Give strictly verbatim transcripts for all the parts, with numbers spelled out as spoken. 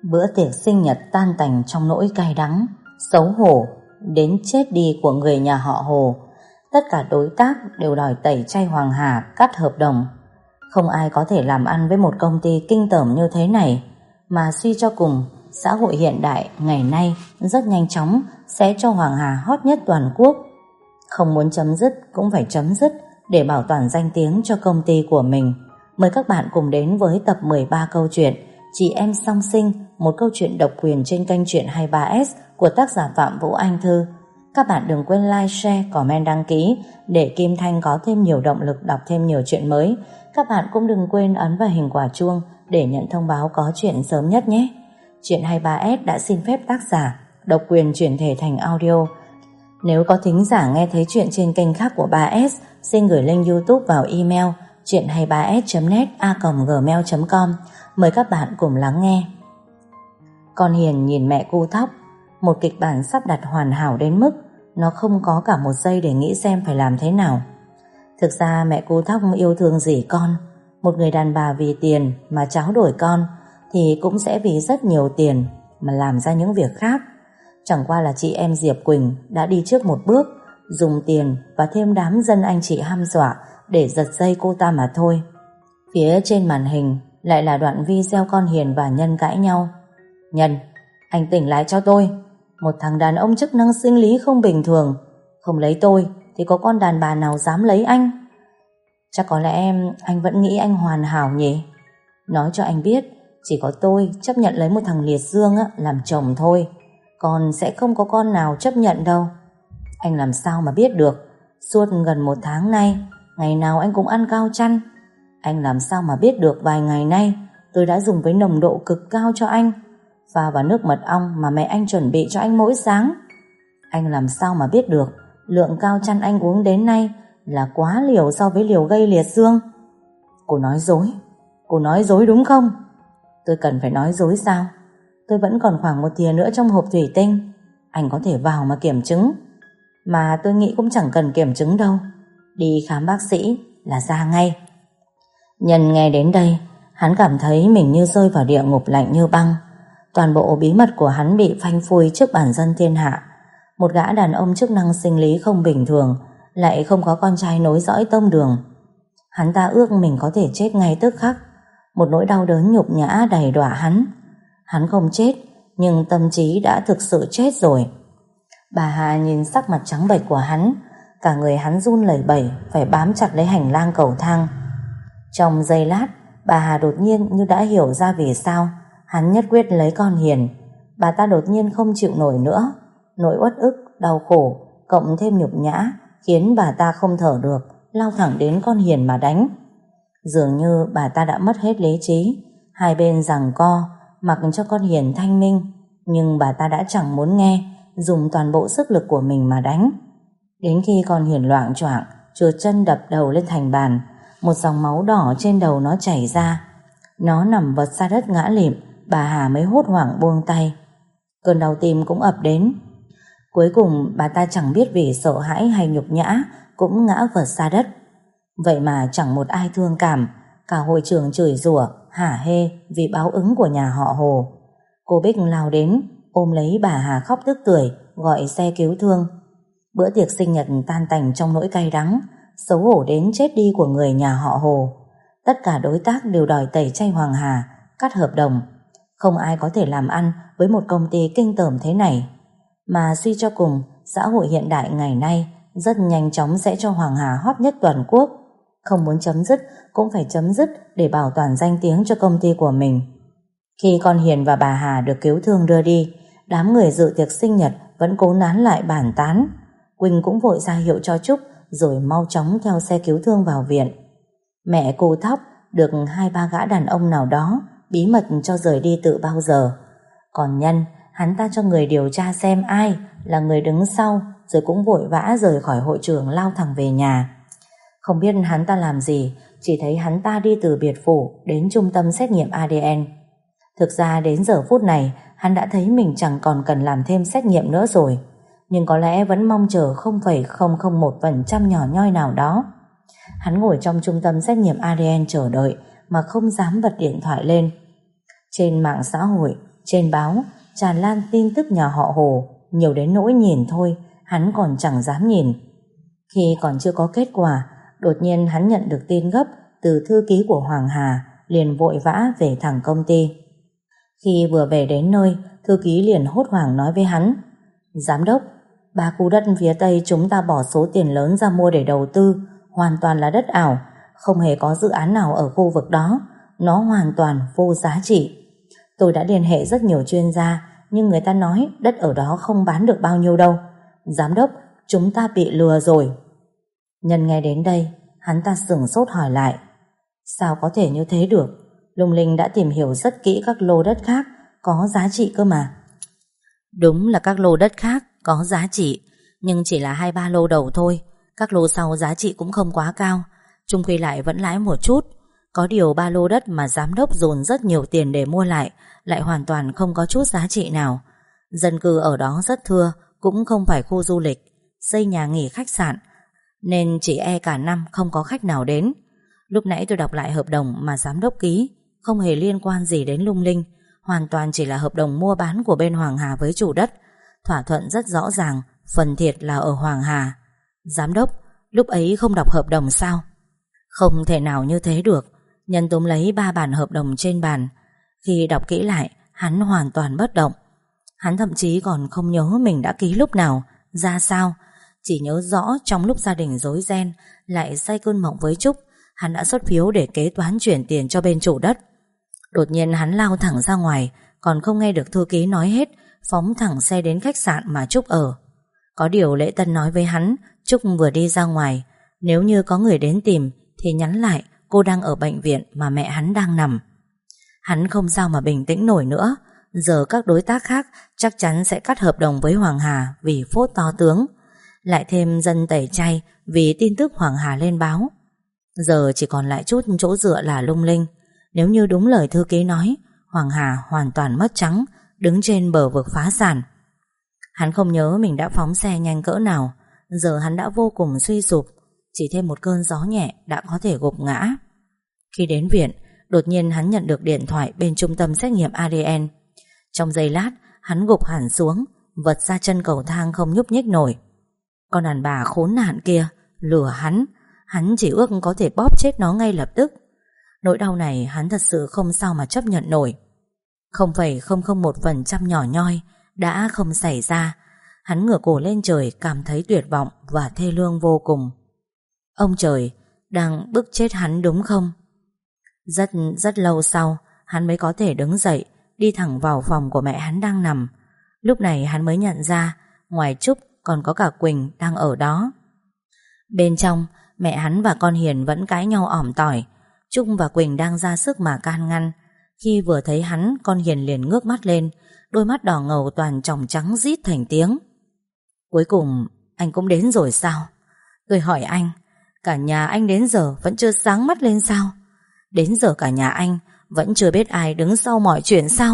Bữa tiệc sinh nhật tan tành trong nỗi cay đắng, xấu hổ đến chết đi của người nhà họ Hồ. Tất cả đối tác đều đòi tẩy chay Hoàng Hà, cắt hợp đồng. Không ai có thể làm ăn với một công ty kinh tởm như thế này. Mà suy cho cùng, xã hội hiện đại ngày nay rất nhanh chóng sẽ cho Hoàng Hà hot nhất toàn quốc. Không muốn chấm dứt cũng phải chấm dứt để bảo toàn danh tiếng cho công ty của mình. Mời các bạn cùng đến với tập mười ba câu chuyện Chị Em Song Sinh, một câu chuyện độc quyền trên kênh Chuyện hai mươi ba S của tác giả Phạm Vũ Anh Thư. Các bạn đừng quên like, share, comment, đăng ký để Kim Thanh có thêm nhiều động lực đọc thêm nhiều chuyện mới. Các bạn cũng đừng quên ấn vào hình quả chuông để nhận thông báo có chuyện sớm nhất nhé. Chuyện hai mươi ba S đã xin phép tác giả độc quyền chuyển thể thành audio. Nếu có thính giả nghe thấy chuyện trên kênh khác của ba S, xin gửi link YouTube vào email chuyện hai mươi ba s chấm net a còng gmail chấm com. Mời các bạn cùng lắng nghe. Con Hiền nhìn mẹ cu thóc, một kịch bản sắp đặt hoàn hảo đến mức nó không có cả một giây để nghĩ xem phải làm thế nào. Thực ra mẹ cu thóc yêu thương gì con. Một người đàn bà vì tiền mà tráo đổi con thì cũng sẽ vì rất nhiều tiền mà làm ra những việc khác. Chẳng qua là chị em Diệp Quỳnh đã đi trước một bước, dùng tiền và thêm đám dân anh chị hăm dọa để giật dây cô ta mà thôi. Phía trên màn hình lại là đoạn video con Hiền và Nhân cãi nhau. Nhân, anh tỉnh lại cho tôi. Một thằng đàn ông chức năng sinh lý không bình thường, không lấy tôi thì có con đàn bà nào dám lấy anh. Chắc có lẽ em anh vẫn nghĩ anh hoàn hảo nhỉ. Nói cho anh biết, chỉ có tôi chấp nhận lấy một thằng liệt dương á, làm chồng thôi. Còn sẽ không có con nào chấp nhận đâu. Anh làm sao mà biết được? Suốt gần một tháng nay, ngày nào anh cũng ăn cao chăn. Anh làm sao mà biết được vài ngày nay tôi đã dùng với nồng độ cực cao cho anh, pha vào nước mật ong mà mẹ anh chuẩn bị cho anh mỗi sáng. Anh làm sao mà biết được lượng cao chăn anh uống đến nay là quá liều so với liều gây liệt dương? Cô nói dối. Cô nói dối đúng không? Tôi cần phải nói dối sao? Tôi vẫn còn khoảng một thìa nữa trong hộp thủy tinh. Anh có thể vào mà kiểm chứng. Mà tôi nghĩ cũng chẳng cần kiểm chứng đâu. Đi khám bác sĩ là ra ngay. Nhân nghe đến đây, hắn cảm thấy mình như rơi vào địa ngục lạnh như băng. Toàn bộ bí mật của hắn bị phanh phui trước bản dân thiên hạ. Một gã đàn ông chức năng sinh lý không bình thường, lại không có con trai nối dõi tông đường. Hắn ta ước mình có thể chết ngay tức khắc. Một nỗi đau đớn nhục nhã đầy đọa hắn. Hắn không chết, nhưng tâm trí đã thực sự chết rồi. Bà Hà nhìn sắc mặt trắng bệch của hắn, cả người hắn run lẩy bẩy, phải bám chặt lấy hành lang cầu thang. Trong giây lát, bà Hà đột nhiên như đã hiểu ra vì sao hắn nhất quyết lấy con Hiền. Bà ta đột nhiên không chịu nổi nữa. Nỗi uất ức, đau khổ cộng thêm nhục nhã khiến bà ta không thở được, lao thẳng đến con Hiền mà đánh. Dường như bà ta đã mất hết lý trí. Hai bên giằng co, mặc cho con Hiền thanh minh, nhưng bà ta đã chẳng muốn nghe, dùng toàn bộ sức lực của mình mà đánh. Đến khi con Hiền loạng choạng trượt chân đập đầu lên thành bàn, một dòng máu đỏ trên đầu nó chảy ra. Nó nằm vật ra đất ngã lịm. Bà Hà mới hốt hoảng buông tay. Cơn đau tim cũng ập đến. Cuối cùng bà ta chẳng biết vì sợ hãi hay nhục nhã cũng ngã vật ra đất. Vậy mà chẳng một ai thương cảm. Cả hội trường chửi rủa hả hê vì báo ứng của nhà họ Hồ. Cô Bích lao đến ôm lấy bà Hà khóc tức tưởi, gọi xe cứu thương. Bữa tiệc sinh nhật tan tành trong nỗi cay đắng, xấu hổ đến chết đi của người nhà họ Hồ. Tất cả đối tác đều đòi tẩy chay Hoàng Hà, cắt hợp đồng. Không ai có thể làm ăn với một công ty kinh tởm thế này. Mà suy cho cùng, xã hội hiện đại ngày nay rất nhanh chóng sẽ cho Hoàng Hà hot nhất toàn quốc. Không muốn chấm dứt cũng phải chấm dứt để bảo toàn danh tiếng cho công ty của mình. Khi con Hiền và bà Hà được cứu thương đưa đi, đám người dự tiệc sinh nhật vẫn cố nán lại bàn tán. Quỳnh cũng vội ra hiệu cho Trúc rồi mau chóng theo xe cứu thương vào viện. Mẹ cô Thóc được hai ba gã đàn ông nào đó bí mật cho rời đi từ bao giờ. Còn Nhân, hắn ta cho người điều tra xem ai là người đứng sau, rồi cũng vội vã rời khỏi hội trường lao thẳng về nhà. Không biết hắn ta làm gì, chỉ thấy hắn ta đi từ biệt phủ đến trung tâm xét nghiệm a đê en. Thực ra đến giờ phút này hắn đã thấy mình chẳng còn cần làm thêm xét nghiệm nữa rồi, nhưng có lẽ vẫn mong chờ không phẩy không không một phần trăm nhỏ nhoi nào đó. Hắn ngồi trong trung tâm xét nghiệm a đê en chờ đợi mà không dám bật điện thoại lên. Trên mạng xã hội, trên báo tràn lan tin tức nhà họ Hồ, nhiều đến nỗi nhìn thôi hắn còn chẳng dám nhìn. Khi còn chưa có kết quả, đột nhiên hắn nhận được tin gấp từ thư ký của Hoàng Hà, liền vội vã về thẳng công ty. Khi vừa về đến nơi, thư ký liền hốt hoảng nói với hắn: Giám đốc, ba khu đất phía Tây chúng ta bỏ số tiền lớn ra mua để đầu tư, hoàn toàn là đất ảo, không hề có dự án nào ở khu vực đó, nó hoàn toàn vô giá trị. Tôi đã liên hệ rất nhiều chuyên gia, nhưng người ta nói đất ở đó không bán được bao nhiêu đâu. Giám đốc, chúng ta bị lừa rồi. Nhân nghe đến đây, hắn ta sửng sốt hỏi lại: Sao có thể như thế được? Lung Linh đã tìm hiểu rất kỹ các lô đất khác có giá trị cơ mà. Đúng là các lô đất khác có giá trị, nhưng chỉ là hai ba lô đầu thôi. Các lô sau giá trị cũng không quá cao, chung quy lại vẫn lãi một chút. Có điều ba lô đất mà giám đốc dồn rất nhiều tiền để mua lại lại hoàn toàn không có chút giá trị nào. Dân cư ở đó rất thưa, cũng không phải khu du lịch, xây nhà nghỉ khách sạn, nên chỉ e cả năm không có khách nào đến. Lúc nãy tôi đọc lại hợp đồng mà giám đốc ký, không hề liên quan gì đến Lung Linh, hoàn toàn chỉ là hợp đồng mua bán của bên Hoàng Hà với chủ đất. Thỏa thuận rất rõ ràng, phần thiệt là ở Hoàng Hà. Giám đốc, lúc ấy không đọc hợp đồng sao? Không thể nào như thế được. Nhân túm lấy ba bản hợp đồng trên bàn. Khi đọc kỹ lại, hắn hoàn toàn bất động. Hắn thậm chí còn không nhớ mình đã ký lúc nào, ra sao. Chỉ nhớ rõ trong lúc gia đình rối ren, lại say cơn mộng với Trúc, hắn đã xuất phiếu để kế toán chuyển tiền cho bên chủ đất. Đột nhiên hắn lao thẳng ra ngoài, còn không nghe được thư ký nói hết, phóng thẳng xe đến khách sạn mà Trúc ở. Có điều Lễ Tân nói với hắn, Trúc vừa đi ra ngoài, nếu như có người đến tìm thì nhắn lại cô đang ở bệnh viện mà mẹ hắn đang nằm. Hắn không sao mà bình tĩnh nổi nữa. Giờ các đối tác khác chắc chắn sẽ cắt hợp đồng với Hoàng Hà vì phốt to tướng, lại thêm dân tẩy chay vì tin tức Hoàng Hà lên báo. Giờ chỉ còn lại chút chỗ dựa là Lung Linh. Nếu như đúng lời thư ký nói, Hoàng Hà hoàn toàn mất trắng, đứng trên bờ vực phá sản. Hắn không nhớ mình đã phóng xe nhanh cỡ nào. Giờ hắn đã vô cùng suy sụp, chỉ thêm một cơn gió nhẹ đã có thể gục ngã. Khi đến viện, đột nhiên hắn nhận được điện thoại bên trung tâm xét nghiệm a đê en. Trong giây lát, hắn gục hẳn xuống, vật ra chân cầu thang không nhúc nhích nổi. Con đàn bà khốn nạn kia lừa hắn, hắn chỉ ước có thể bóp chết nó ngay lập tức. Nỗi đau này hắn thật sự không sao mà chấp nhận nổi. Không phẩy không không một phần trăm nhỏ nhoi đã không xảy ra. Hắn ngửa cổ lên trời, cảm thấy tuyệt vọng và thê lương vô cùng. Ông trời đang bức chết hắn đúng không? Rất rất lâu sau, hắn mới có thể đứng dậy, đi thẳng vào phòng của mẹ hắn đang nằm. Lúc này hắn mới nhận ra, ngoài Trúc còn có cả Quỳnh đang ở đó. Bên trong, mẹ hắn và con Hiền vẫn cãi nhau ỏm tỏi. Trúc và Quỳnh đang ra sức mà can ngăn. Khi vừa thấy hắn, con Hiền liền ngước mắt lên, đôi mắt đỏ ngầu toàn tròng trắng rít thành tiếng. Cuối cùng anh cũng đến rồi sao? Tôi hỏi anh, cả nhà anh đến giờ vẫn chưa sáng mắt lên sao? Đến giờ cả nhà anh vẫn chưa biết ai đứng sau mọi chuyện sao?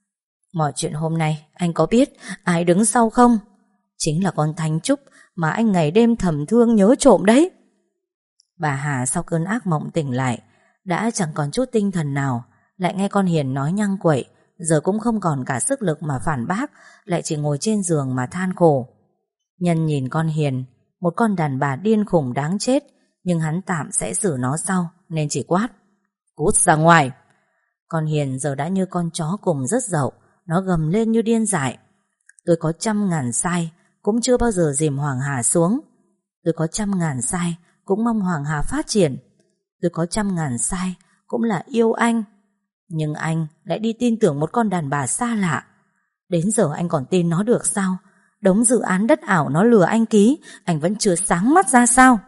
Mọi chuyện hôm nay anh có biết ai đứng sau không? Chính là con Thanh Trúc mà anh ngày đêm thầm thương nhớ trộm đấy. Bà Hà sau cơn ác mộng tỉnh lại, đã chẳng còn chút tinh thần nào, lại nghe con Hiền nói nhăng quậy, giờ cũng không còn cả sức lực mà phản bác, lại chỉ ngồi trên giường mà than khổ. Nhân nhìn con Hiền, một con đàn bà điên khùng đáng chết, nhưng hắn tạm sẽ xử nó sau, nên chỉ quát: Cút ra ngoài! Con Hiền giờ đã như con chó cùng rất dậu, nó gầm lên như điên dại. Tôi có trăm ngàn sai, cũng chưa bao giờ dìm Hoàng Hà xuống. Tôi có trăm ngàn sai, cũng mong Hoàng Hà phát triển. Tôi có trăm ngàn sai, cũng là yêu anh. Nhưng anh lại đi tin tưởng một con đàn bà xa lạ. Đến giờ anh còn tin nó được sao? Đống dự án đất ảo nó lừa anh ký, anh vẫn chưa sáng mắt ra sao?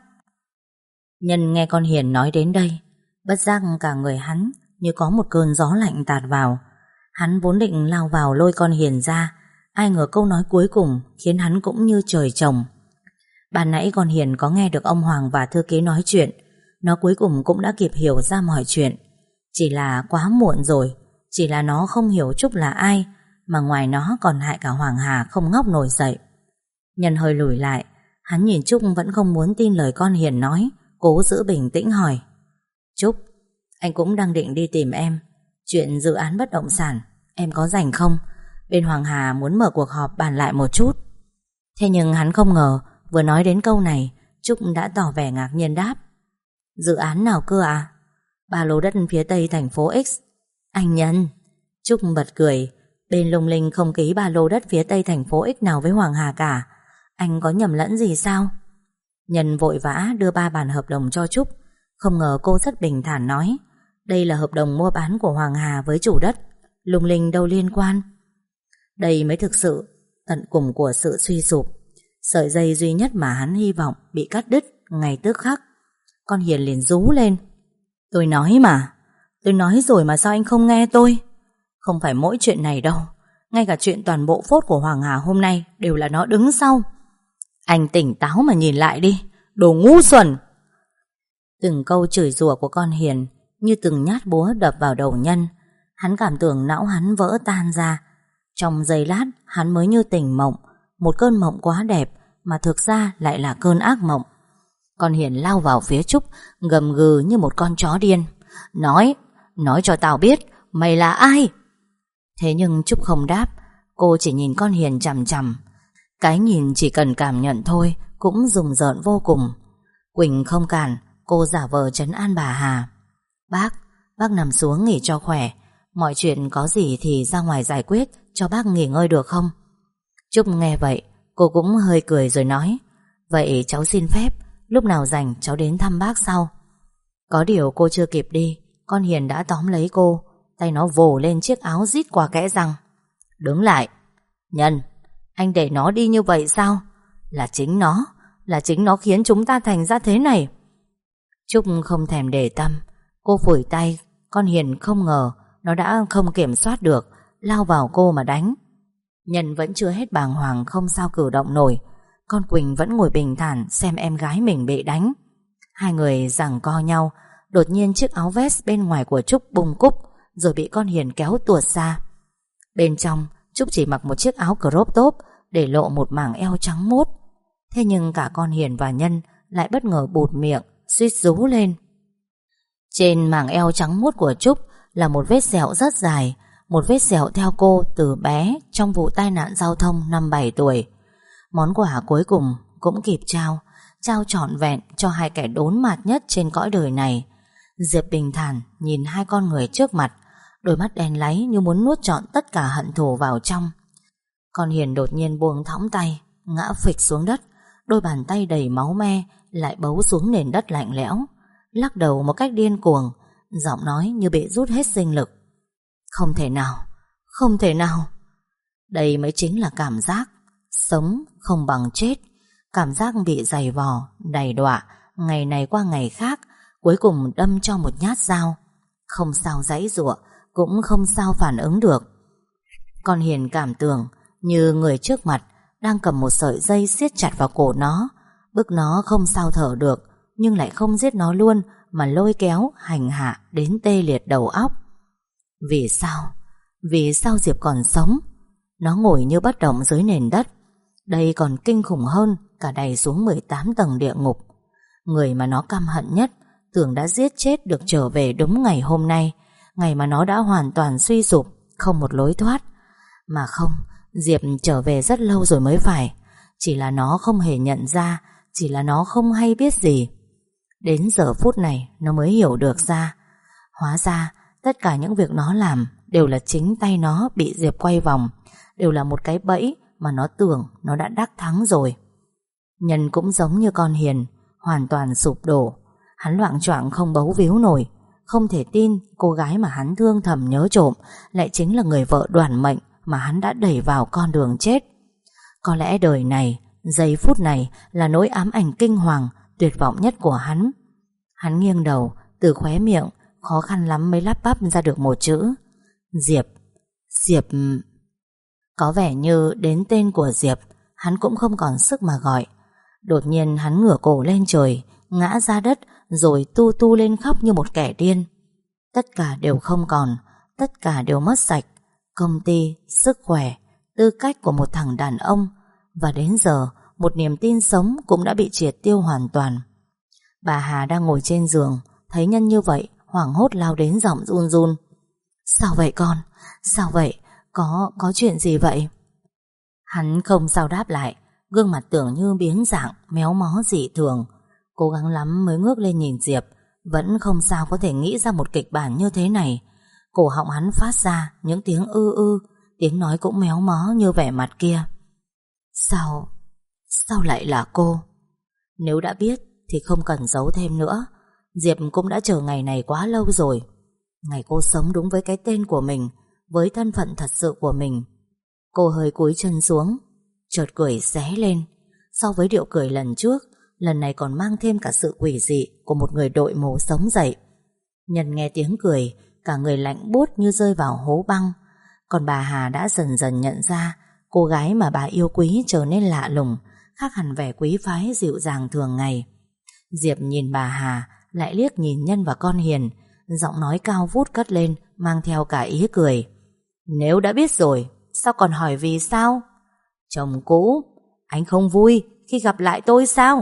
Nhân nghe con Hiền nói đến đây, bất giác cả người hắn như có một cơn gió lạnh tạt vào. Hắn vốn định lao vào lôi con Hiền ra, ai ngờ câu nói cuối cùng khiến hắn cũng như trời trồng. Ban nãy con Hiền có nghe được ông Hoàng và thư ký nói chuyện, nó cuối cùng cũng đã kịp hiểu ra mọi chuyện. Chỉ là quá muộn rồi, chỉ là nó không hiểu Trúc là ai, mà ngoài nó còn hại cả Hoàng Hà không ngóc nổi dậy. Nhân hơi lùi lại, hắn nhìn Trúc vẫn không muốn tin lời con Hiền nói, cố giữ bình tĩnh hỏi: Trúc, anh cũng đang định đi tìm em. Chuyện dự án bất động sản Em có rảnh không? Bên Hoàng Hà muốn mở cuộc họp bàn lại một chút. Thế nhưng hắn không ngờ vừa nói đến câu này, Trúc đã tỏ vẻ ngạc nhiên đáp: Dự án nào cơ à? Ba lô đất phía tây thành phố X. Anh Nhân. Trúc bật cười. Bên Lung Linh không ký ba lô đất phía tây thành phố X nào với Hoàng Hà cả. Anh có nhầm lẫn gì sao? Nhân vội vã đưa ba bản hợp đồng cho Trúc. Không ngờ cô rất bình thản nói: Đây là hợp đồng mua bán của Hoàng Hà với chủ đất, Lung Linh đâu liên quan. Đây mới thực sự tận cùng của sự suy sụp. Sợi dây duy nhất mà hắn hy vọng bị cắt đứt ngay tức khắc. Con Hiền liền rú lên: Tôi nói mà, tôi nói rồi mà sao anh không nghe tôi? Không phải mỗi chuyện này đâu, ngay cả chuyện toàn bộ phốt của Hoàng Hà hôm nay đều là nó đứng sau. Anh tỉnh táo mà nhìn lại đi, đồ ngu xuẩn. Từng câu chửi rủa của con Hiền như từng nhát búa đập vào đầu Nhân. Hắn cảm tưởng não hắn vỡ tan ra. Trong giây lát hắn mới như tỉnh mộng, một cơn mộng quá đẹp mà thực ra lại là cơn ác mộng. Con Hiền lao vào phía Trúc, gầm gừ như một con chó điên: Nói, nói cho tao biết mày là ai? Thế nhưng Trúc không đáp. Cô chỉ nhìn con Hiền chằm chằm. Cái nhìn chỉ cần cảm nhận thôi cũng rùng rợn vô cùng. Quỳnh không cản, cô giả vờ trấn an bà Hà: Bác, bác nằm xuống nghỉ cho khỏe. Mọi chuyện có gì thì ra ngoài giải quyết, cho bác nghỉ ngơi được không? Trúc nghe vậy, cô cũng hơi cười rồi nói: Vậy cháu xin phép, lúc nào rảnh cháu đến thăm bác sau. Có điều cô chưa kịp đi, con Hiền đã tóm lấy cô. Tay nó vồ lên chiếc áo rít qua kẽ răng: Đứng lại. Nhân, anh để nó đi như vậy sao? Là chính nó, là chính nó khiến chúng ta thành ra thế này. Trúc không thèm để tâm. Cô phủi tay. Con Hiền không ngờ nó đã không kiểm soát được, lao vào cô mà đánh. Nhân vẫn chưa hết bàng hoàng, không sao cử động nổi. Con Quỳnh vẫn ngồi bình thản xem em gái mình bị đánh. Hai người giằng co nhau. Đột nhiên chiếc áo vest bên ngoài của Trúc bung cúc, rồi bị con Hiền kéo tuột ra. Bên trong Trúc chỉ mặc một chiếc áo crop top, để lộ một mảng eo trắng muốt. Thế nhưng cả con Hiền và Nhân lại bất ngờ bụt miệng, suýt rú lên. Trên mảng eo trắng muốt của Trúc là một vết sẹo rất dài. Một vết sẹo theo cô từ bé trong vụ tai nạn giao thông năm bảy tuổi. Món quà cuối cùng cũng kịp trao, trao trọn vẹn cho hai kẻ đốn mạt nhất trên cõi đời này. Diệp bình thản nhìn hai con người trước mặt, đôi mắt đen láy như muốn nuốt trọn tất cả hận thù vào trong. Con Hiền đột nhiên buông thõng tay, ngã phịch xuống đất. Đôi bàn tay đầy máu me lại bấu xuống nền đất lạnh lẽo, lắc đầu một cách điên cuồng, giọng nói như bị rút hết sinh lực: Không thể nào, không thể nào. Đây mới chính là cảm giác sống không bằng chết. Cảm giác bị giày vò, đầy đọa, ngày này qua ngày khác, cuối cùng đâm cho một nhát dao. Không sao giãy giụa, cũng không sao phản ứng được. Con Hiền cảm tưởng như người trước mặt đang cầm một sợi dây siết chặt vào cổ nó, bức nó không sao thở được, nhưng lại không giết nó luôn, mà lôi kéo, hành hạ đến tê liệt đầu óc. Vì sao? Vì sao Diệp còn sống? Nó ngồi như bất động dưới nền đất. Đây còn kinh khủng hơn cả đày xuống mười tám tầng địa ngục. Người mà nó căm hận nhất, tưởng đã giết chết được trở về đúng ngày hôm nay, ngày mà nó đã hoàn toàn suy sụp, không một lối thoát. Mà không, Diệp trở về rất lâu rồi mới phải. Chỉ là nó không hề nhận ra, chỉ là nó không hay biết gì. Đến giờ phút này nó mới hiểu được ra. Hóa ra tất cả những việc nó làm đều là chính tay nó bị Diệp quay vòng, đều là một cái bẫy mà nó tưởng nó đã đắc thắng rồi. Nhân cũng giống như con Hiền, hoàn toàn sụp đổ. Hắn loạng choạng không bấu víu nổi, không thể tin cô gái mà hắn thương thầm nhớ trộm lại chính là người vợ đoản mệnh mà hắn đã đẩy vào con đường chết. Có lẽ đời này, giây phút này là nỗi ám ảnh kinh hoàng, tuyệt vọng nhất của hắn. Hắn nghiêng đầu, từ khóe miệng khó khăn lắm mới lắp bắp ra được một chữ: Diệp. Diệp. Có vẻ như đến tên của Diệp hắn cũng không còn sức mà gọi. Đột nhiên hắn ngửa cổ lên trời, ngã ra đất, rồi tu tu lên khóc như một kẻ điên. Tất cả đều không còn, tất cả đều mất sạch. Công ty, sức khỏe, tư cách của một thằng đàn ông, và đến giờ một niềm tin sống cũng đã bị triệt tiêu hoàn toàn. Bà Hà đang ngồi trên giường, thấy Nhân như vậy, hoảng hốt lao đến giọng run run: Sao vậy con? Sao vậy? Có, có chuyện gì vậy? Hắn không sao đáp lại, gương mặt tưởng như biến dạng, méo mó dị thường. Cố gắng lắm mới ngước lên nhìn Diệp, vẫn không sao có thể nghĩ ra một kịch bản như thế này. Cổ họng hắn phát ra những tiếng ư ư, tiếng nói cũng méo mó như vẻ mặt kia. Sao, sao lại là cô? Nếu đã biết thì không cần giấu thêm nữa. Diệp cũng đã chờ ngày này quá lâu rồi. Ngày cô sống đúng với cái tên của mình, với thân phận thật sự của mình. Cô hơi cúi chân xuống, chợt cười ré lên. So với điệu cười lần trước, lần này còn mang thêm cả sự quỷ dị của một người đội mồ sống dậy. Nhân nghe tiếng cười, cả người lạnh buốt như rơi vào hố băng. Còn bà Hà đã dần dần nhận ra cô gái mà bà yêu quý trở nên lạ lùng, khác hẳn vẻ quý phái dịu dàng thường ngày. Diệp nhìn bà Hà, lại liếc nhìn Nhân và con Hiền. Giọng nói cao vút cất lên, mang theo cả ý cười. Nếu đã biết rồi, sao còn hỏi vì sao? Chồng cũ, anh không vui khi gặp lại tôi sao?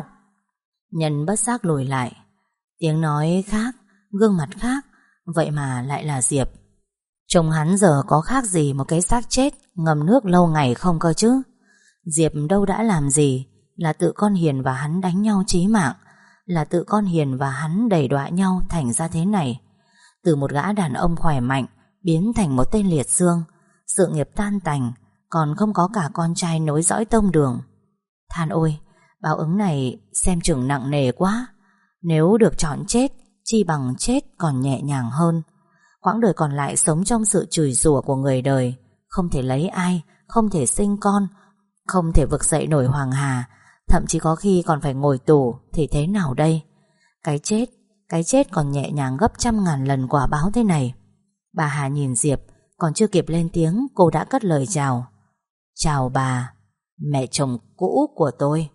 Nhân bất giác lùi lại. Tiếng nói khác, gương mặt khác, vậy mà lại là Diệp. Chồng hắn giờ có khác gì một cái xác chết ngâm nước lâu ngày không cơ chứ? Diệp đâu đã làm gì, là tự con Hiền và hắn đánh nhau chí mạng, là tự con Hiền và hắn đẩy đọa nhau thành ra thế này. Từ một gã đàn ông khỏe mạnh biến thành một tên liệt dương, sự nghiệp tan tành, còn không có cả con trai nối dõi tông đường. Than ôi, báo ứng này xem chừng nặng nề quá. Nếu được chọn chết, chi bằng chết còn nhẹ nhàng hơn. Quãng đời còn lại sống trong sự chửi rủa của người đời, không thể lấy ai, không thể sinh con, không thể vực dậy nổi Hoàng Hà, thậm chí có khi còn phải ngồi tù, thì thế nào đây? Cái chết, cái chết còn nhẹ nhàng gấp trăm ngàn lần quả báo thế này. Bà Hà nhìn Diệp, còn chưa kịp lên tiếng, cô đã cất lời chào. Chào bà, mẹ chồng cũ của tôi.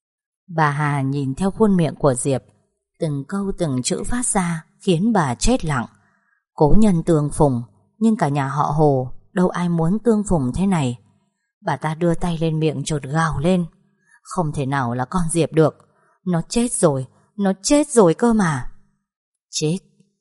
Bà Hà nhìn theo khuôn miệng của Diệp, từng câu từng chữ phát ra khiến bà chết lặng. Cố nhân tương phùng, nhưng cả nhà họ Hồ đâu ai muốn tương phùng thế này. Bà ta đưa tay lên miệng chột gào lên. Không thể nào là con Diệp được. Nó chết rồi, nó chết rồi cơ mà. Chết.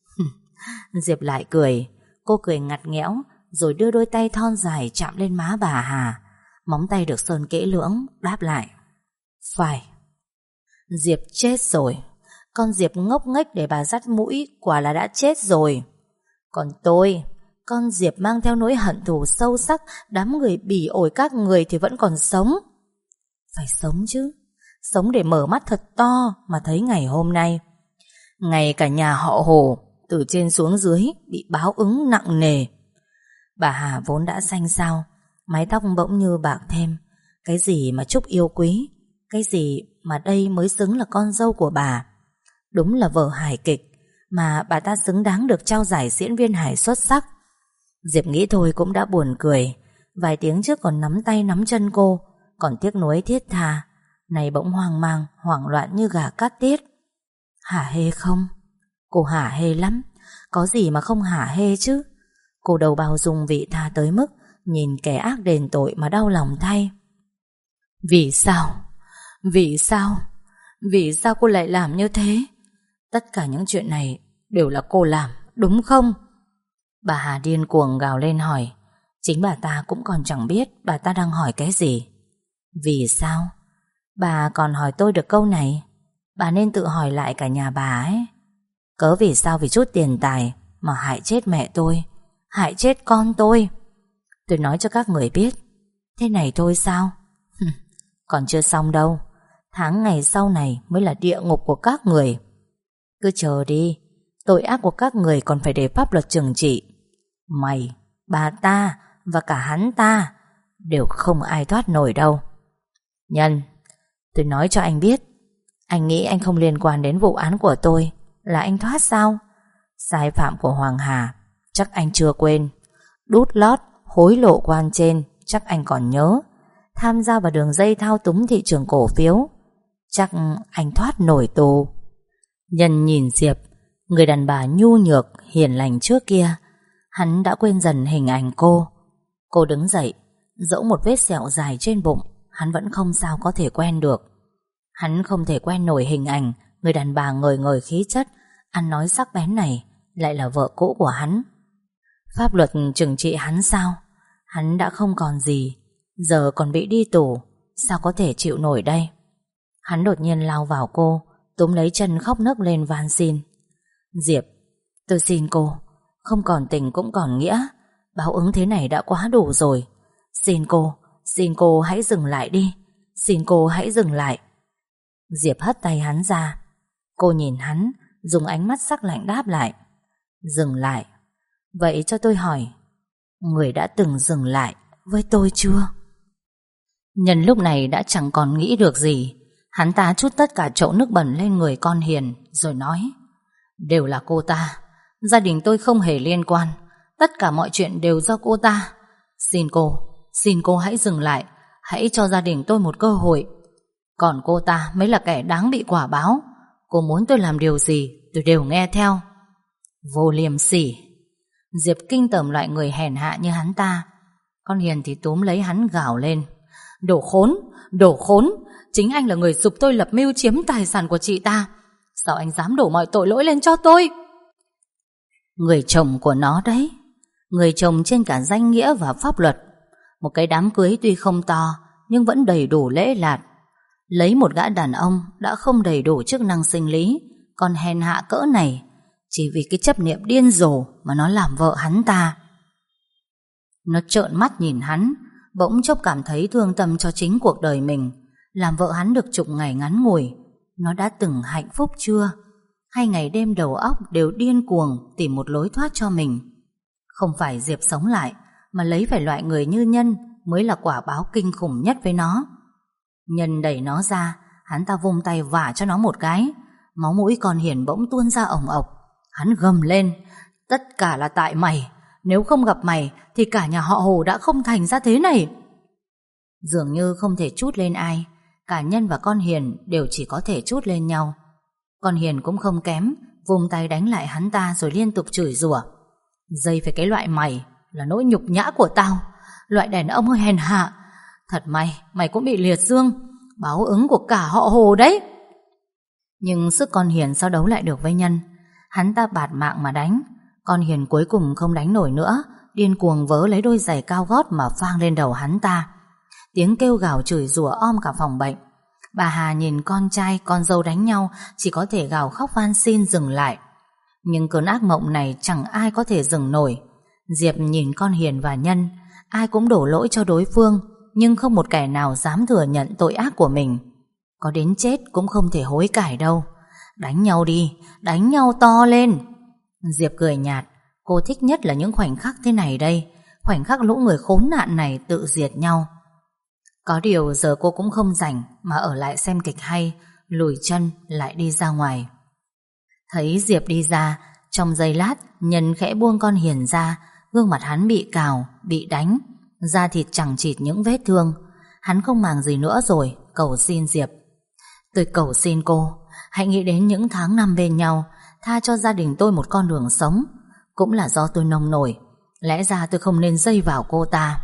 Diệp lại cười. Cô cười ngặt nghẽo, rồi đưa đôi tay thon dài chạm lên má bà Hà. Móng tay được sơn kỹ lưỡng, đáp lại. Phải. Diệp chết rồi. Con Diệp ngốc nghếch để bà dắt mũi, quả là đã chết rồi. Còn tôi, con Diệp mang theo nỗi hận thù sâu sắc, đám người bỉ ổi các người thì vẫn còn sống. Phải sống chứ, sống để mở mắt thật to mà thấy ngày hôm nay. Ngày cả nhà họ Hồ, từ trên xuống dưới, bị báo ứng nặng nề. Bà Hà vốn đã xanh xao, mái tóc bỗng như bạc thêm. Cái gì mà Trúc yêu quý, cái gì mà đây mới xứng là con dâu của bà. Đúng là vở hài kịch mà bà ta xứng đáng được trao giải diễn viên hài xuất sắc. Diệp nghĩ thôi cũng đã buồn cười. Vài tiếng trước còn nắm tay nắm chân cô, còn tiếc nuối thiết tha, này bỗng hoang mang, hoảng loạn như gà cắt tiết. Hả hê không? Cô hả hê lắm. Có gì mà không hả hê chứ? Cô đâu bao dung vị tha tới mức nhìn kẻ ác đền tội mà đau lòng thay. Vì sao? Vì sao? Vì sao cô lại làm như thế? Tất cả những chuyện này đều là cô làm, đúng không? Bà Hà điên cuồng gào lên hỏi. Chính bà ta cũng còn chẳng biết bà ta đang hỏi cái gì. Vì sao? Bà còn hỏi tôi được câu này. Bà nên tự hỏi lại cả nhà bà ấy. Cớ vì sao vì chút tiền tài mà hại chết mẹ tôi, hại chết con tôi. Tôi nói cho các người biết. Thế này thôi sao? Còn chưa xong đâu. Tháng ngày sau này mới là địa ngục của các người. Cứ chờ đi. Tội ác của các người còn phải để pháp luật trừng trị. Mày, bà ta và cả hắn ta đều không ai thoát nổi đâu. Nhân, tôi nói cho anh biết, anh nghĩ anh không liên quan đến vụ án của tôi là anh thoát sao? Sai phạm của Hoàng Hà chắc anh chưa quên. Đút lót, hối lộ quan trên chắc anh còn nhớ. Tham gia vào đường dây thao túng thị trường cổ phiếu chắc anh thoát nổi tù. Nhân nhìn Diệp, người đàn bà nhu nhược, hiền lành trước kia. Hắn đã quên dần hình ảnh cô. Cô đứng dậy, dẫu một vết sẹo dài trên bụng, hắn vẫn không sao có thể quen được. Hắn không thể quen nổi hình ảnh người đàn bà ngời ngời khí chất, ăn nói sắc bén này lại là vợ cũ của hắn. Pháp luật trừng trị hắn sao? Hắn đã không còn gì, giờ còn bị đi tù, sao có thể chịu nổi đây? Hắn đột nhiên lao vào cô, túm lấy chân khóc nấc lên van xin. Diệp, tôi xin cô, không còn tình cũng còn nghĩa. Báo ứng thế này đã quá đủ rồi. Xin cô, xin cô hãy dừng lại đi. Xin cô hãy dừng lại. Diệp hất tay hắn ra. Cô nhìn hắn, dùng ánh mắt sắc lạnh đáp lại. Dừng lại. Vậy cho tôi hỏi, người đã từng dừng lại với tôi chưa? Nhân lúc này đã chẳng còn nghĩ được gì. Hắn ta trút tất cả chậu nước bẩn lên người con Hiền, rồi nói: Đều là cô ta. Gia đình tôi không hề liên quan. Tất cả mọi chuyện đều do cô ta. Xin cô, xin cô hãy dừng lại. Hãy cho gia đình tôi một cơ hội. Còn cô ta mới là kẻ đáng bị quả báo. Cô muốn tôi làm điều gì tôi đều nghe theo. Vô liêm sỉ. Diệp kinh tởm loại người hèn hạ như hắn ta. Con Hiền thì túm lấy hắn gào lên: Đồ khốn, đồ khốn. Chính anh là người giục tôi lập mưu chiếm tài sản của chị ta. Sao anh dám đổ mọi tội lỗi lên cho tôi? Người chồng của nó đấy. Người chồng trên cả danh nghĩa và pháp luật. Một cái đám cưới tuy không to nhưng vẫn đầy đủ lễ lạt. Lấy một gã đàn ông đã không đầy đủ chức năng sinh lý, còn hèn hạ cỡ này, chỉ vì cái chấp niệm điên rồ mà nó làm vợ hắn ta. Nó trợn mắt nhìn hắn, bỗng chốc cảm thấy thương tâm cho chính cuộc đời mình. Làm vợ hắn được chục ngày ngắn ngủi, nó đã từng hạnh phúc chưa? Hay ngày đêm đầu óc đều điên cuồng tìm một lối thoát cho mình? Không phải Diệp sống lại, mà lấy phải loại người như Nhân mới là quả báo kinh khủng nhất với nó. Nhân đẩy nó ra, hắn ta vung tay vả cho nó một cái. Máu mũi con Hiền bỗng tuôn ra ồng ộc. Hắn gầm lên: Tất cả là tại mày. Nếu không gặp mày thì cả nhà họ Hồ đã không thành ra thế này. Dường như không thể trút lên ai, cả Nhân và con Hiền đều chỉ có thể trút lên nhau. Con Hiền cũng không kém, vung tay đánh lại hắn ta rồi liên tục chửi rủa: Dây phải cái loại mày là nỗi nhục nhã của tao. Loại đàn ông hèn hạ. Thật may mày cũng bị liệt dương. Báo ứng của cả họ Hồ đấy. Nhưng sức con Hiền sao đấu lại được với Nhân. Hắn ta bạt mạng mà đánh. Con Hiền cuối cùng không đánh nổi nữa, điên cuồng vớ lấy đôi giày cao gót mà phang lên đầu hắn ta. Tiếng kêu gào chửi rủa om cả phòng bệnh. Bà Hà nhìn con trai con dâu đánh nhau, chỉ có thể gào khóc van xin dừng lại. Nhưng cơn ác mộng này chẳng ai có thể dừng nổi. Diệp nhìn con Hiền và Nhân, ai cũng đổ lỗi cho đối phương, nhưng không một kẻ nào dám thừa nhận tội ác của mình. Có đến chết cũng không thể hối cải đâu. Đánh nhau đi, đánh nhau to lên. Diệp cười nhạt. Cô thích nhất là những khoảnh khắc thế này đây. Khoảnh khắc lũ người khốn nạn này tự diệt nhau. Có điều giờ cô cũng không rảnh mà ở lại xem kịch hay, lùi chân lại đi ra ngoài. Thấy Diệp đi ra, trong giây lát Nhân khẽ buông con Hiền ra. Gương mặt hắn bị cào, bị đánh, da thịt chẳng chịt những vết thương. Hắn không màng gì nữa rồi, cầu xin Diệp: Tôi cầu xin cô, hãy nghĩ đến những tháng năm bên nhau, tha cho gia đình tôi một con đường sống. Cũng là do tôi nông nổi, lẽ ra tôi không nên dây vào cô ta.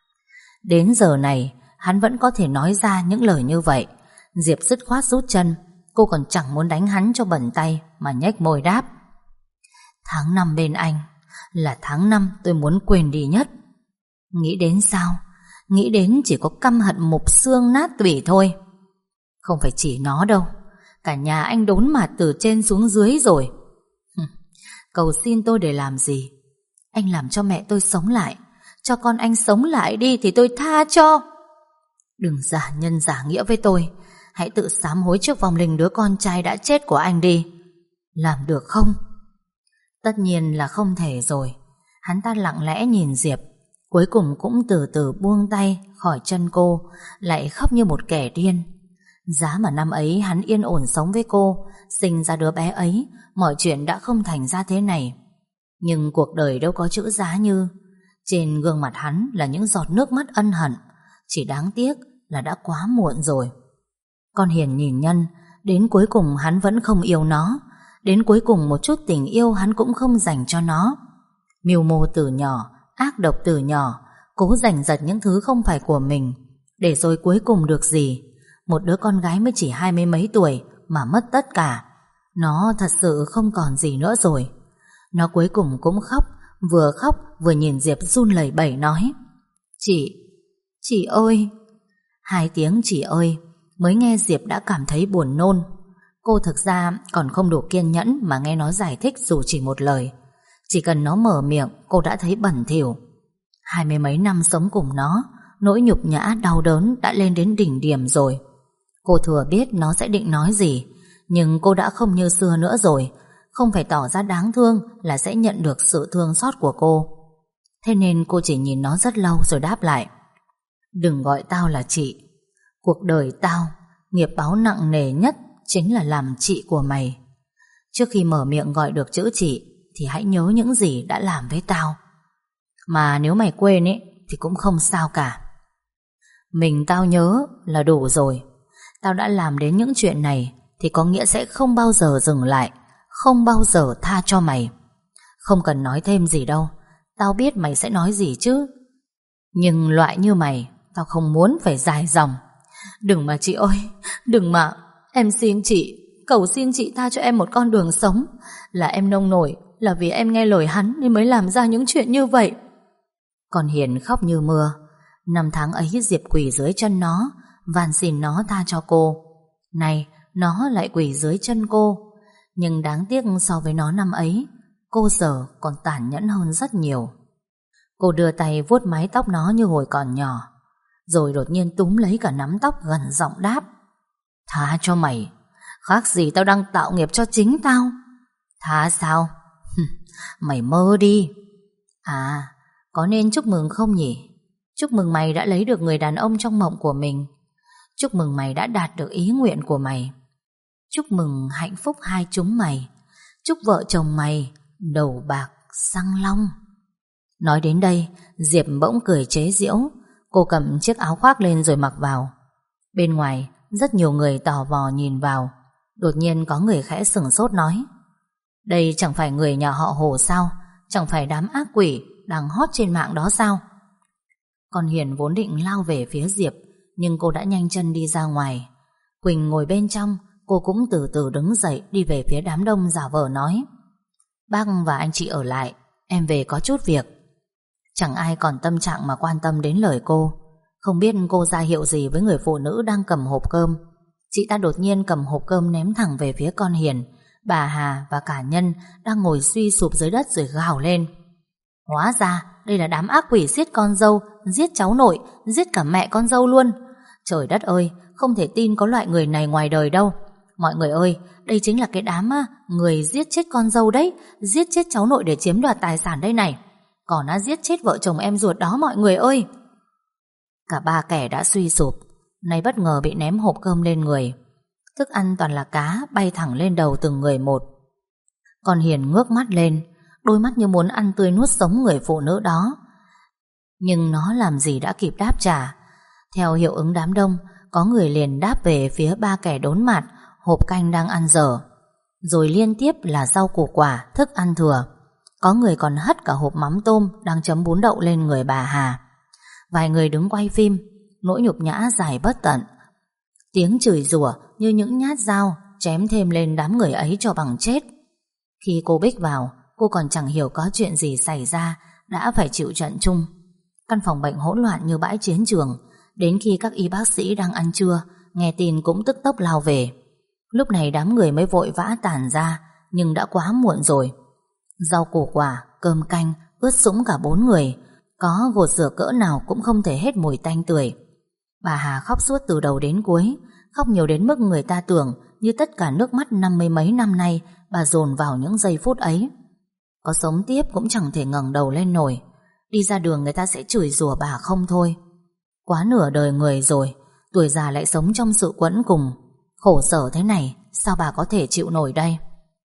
Đến giờ này hắn vẫn có thể nói ra những lời như vậy. Diệp dứt khoát rút chân. Cô còn chẳng muốn đánh hắn cho bẩn tay, mà nhếch môi đáp: Tháng năm bên anh là tháng năm tôi muốn quên đi nhất. Nghĩ đến sao? Nghĩ đến chỉ có căm hận mục xương nát tủy thôi. Không phải chỉ nó đâu, cả nhà anh đốn mạt từ trên xuống dưới rồi. Cầu xin tôi để làm gì? Anh làm cho mẹ tôi sống lại, cho con anh sống lại đi thì tôi tha cho. Đừng giả nhân giả nghĩa với tôi. Hãy tự sám hối trước vong linh đứa con trai đã chết của anh đi. Làm được không? Tất nhiên là không thể rồi. Hắn ta lặng lẽ nhìn Diệp, cuối cùng cũng từ từ buông tay khỏi chân cô, lại khóc như một kẻ điên. Giá mà năm ấy hắn yên ổn sống với cô, sinh ra đứa bé ấy, mọi chuyện đã không thành ra thế này. Nhưng cuộc đời đâu có chữ giá như. Trên gương mặt hắn là những giọt nước mắt ân hận. Chỉ đáng tiếc là đã quá muộn rồi. Con Hiền nhìn Nhân, đến cuối cùng hắn vẫn không yêu nó. Đến cuối cùng một chút tình yêu hắn cũng không dành cho nó. Mưu mô từ nhỏ, ác độc từ nhỏ, cố giành giật những thứ không phải của mình, để rồi cuối cùng được gì? Một đứa con gái mới chỉ hai mươi mấy tuổi mà mất tất cả. Nó thật sự không còn gì nữa rồi. Nó cuối cùng cũng khóc, vừa khóc vừa nhìn Diệp run lẩy bẩy nói: Chị, chị ơi. Hai tiếng chị ơi mới nghe Diệp đã cảm thấy buồn nôn. Cô thực ra còn không đủ kiên nhẫn mà nghe nó giải thích dù chỉ một lời. Chỉ cần nó mở miệng cô đã thấy bẩn thỉu. Hai mươi mấy năm sống cùng nó, nỗi nhục nhã đau đớn đã lên đến đỉnh điểm rồi. Cô thừa biết nó sẽ định nói gì, nhưng cô đã không như xưa nữa rồi. Không phải tỏ ra đáng thương là sẽ nhận được sự thương xót của cô. Thế nên cô chỉ nhìn nó rất lâu rồi đáp lại: đừng gọi tao là chị. Cuộc đời tao, nghiệp báo nặng nề nhất chính là làm chị của mày. Trước khi mở miệng gọi được chữ chị thì hãy nhớ những gì đã làm với tao. Mà nếu mày quên ấy thì cũng không sao cả. Mình tao nhớ là đủ rồi. Tao đã làm đến những chuyện này thì có nghĩa sẽ không bao giờ dừng lại, không bao giờ tha cho mày. Không cần nói thêm gì đâu. Tao biết mày sẽ nói gì chứ. Nhưng loại như mày tao không muốn phải dài dòng. Đừng mà chị ơi, đừng mà. Em xin chị, cầu xin chị tha cho em một con đường sống. Là em nông nổi, là vì em nghe lời hắn nên mới làm ra những chuyện như vậy. Con Hiền khóc như mưa. Năm tháng ấy Diệp quỳ dưới chân nó, van xin nó tha cho cô. Này, nó lại quỳ dưới chân cô. Nhưng đáng tiếc so với nó năm ấy, cô giờ còn tàn nhẫn hơn rất nhiều. Cô đưa tay vuốt mái tóc nó như hồi còn nhỏ, rồi đột nhiên túm lấy cả nắm tóc gần giọng đáp: tha cho mày, khác gì tao đang tạo nghiệp cho chính tao. Tha sao? Mày mơ đi. À, có nên chúc mừng không nhỉ? Chúc mừng mày đã lấy được người đàn ông trong mộng của mình. Chúc mừng mày đã đạt được ý nguyện của mày. Chúc mừng hạnh phúc hai chúng mày. Chúc vợ chồng mày đầu bạc răng long. Nói đến đây, Diệp bỗng cười chế giễu. Cô cầm chiếc áo khoác lên rồi mặc vào. Bên ngoài, rất nhiều người tò vò nhìn vào. Đột nhiên có người khẽ sửng sốt nói: đây chẳng phải người nhà họ Hồ sao? Chẳng phải đám ác quỷ đang hot trên mạng đó sao? Con Hiền vốn định lao về phía Diệp, nhưng cô đã nhanh chân đi ra ngoài. Quỳnh ngồi bên trong, cô cũng từ từ đứng dậy đi về phía đám đông giả vờ nói: bác và anh chị ở lại, em về có chút việc. Chẳng ai còn tâm trạng mà quan tâm đến lời cô. Không biết cô ra hiệu gì với người phụ nữ đang cầm hộp cơm. Chị ta đột nhiên cầm hộp cơm ném thẳng về phía con Hiền. Bà Hà và cả Nhân đang ngồi suy sụp dưới đất rồi gào lên: hóa ra đây là đám ác quỷ giết con dâu, giết cháu nội, giết cả mẹ con dâu luôn. Trời đất ơi, không thể tin có loại người này ngoài đời đâu. Mọi người ơi, đây chính là cái đám á, người giết chết con dâu đấy, giết chết cháu nội để chiếm đoạt tài sản đây này. Còn đã giết chết vợ chồng em ruột đó mọi người ơi. Cả ba kẻ đã suy sụp, nay bất ngờ bị ném hộp cơm lên người. Thức ăn toàn là cá bay thẳng lên đầu từng người một. Con Hiền ngước mắt lên, đôi mắt như muốn ăn tươi nuốt sống người phụ nữ đó. Nhưng nó làm gì đã kịp đáp trả. Theo hiệu ứng đám đông, có người liền đáp về phía ba kẻ đốn mặt hộp canh đang ăn dở. Rồi liên tiếp là rau củ quả, thức ăn thừa. Có người còn hất cả hộp mắm tôm đang chấm bún đậu lên người bà Hà. Vài người đứng quay phim, nỗi nhục nhã dài bất tận. Tiếng chửi rủa như những nhát dao chém thêm lên đám người ấy cho bằng chết. Khi cô Bích vào, cô còn chẳng hiểu có chuyện gì xảy ra, đã phải chịu trận chung. Căn phòng bệnh hỗn loạn như bãi chiến trường. Đến khi các y bác sĩ đang ăn trưa, nghe tin cũng tức tốc lao về. Lúc này đám người mới vội vã tản ra, nhưng đã quá muộn rồi. Rau củ quả, cơm canh ướt sũng cả bốn người. Có gột rửa cỡ nào cũng không thể hết mùi tanh tưởi. Bà Hà khóc suốt từ đầu đến cuối, khóc nhiều đến mức người ta tưởng như tất cả nước mắt năm mươi mấy năm nay bà dồn vào những giây phút ấy. Có sống tiếp cũng chẳng thể ngẩng đầu lên nổi. Đi ra đường người ta sẽ chửi rủa bà không thôi. Quá nửa đời người rồi, tuổi già lại sống trong sự quẫn cùng. Khổ sở thế này, sao bà có thể chịu nổi đây?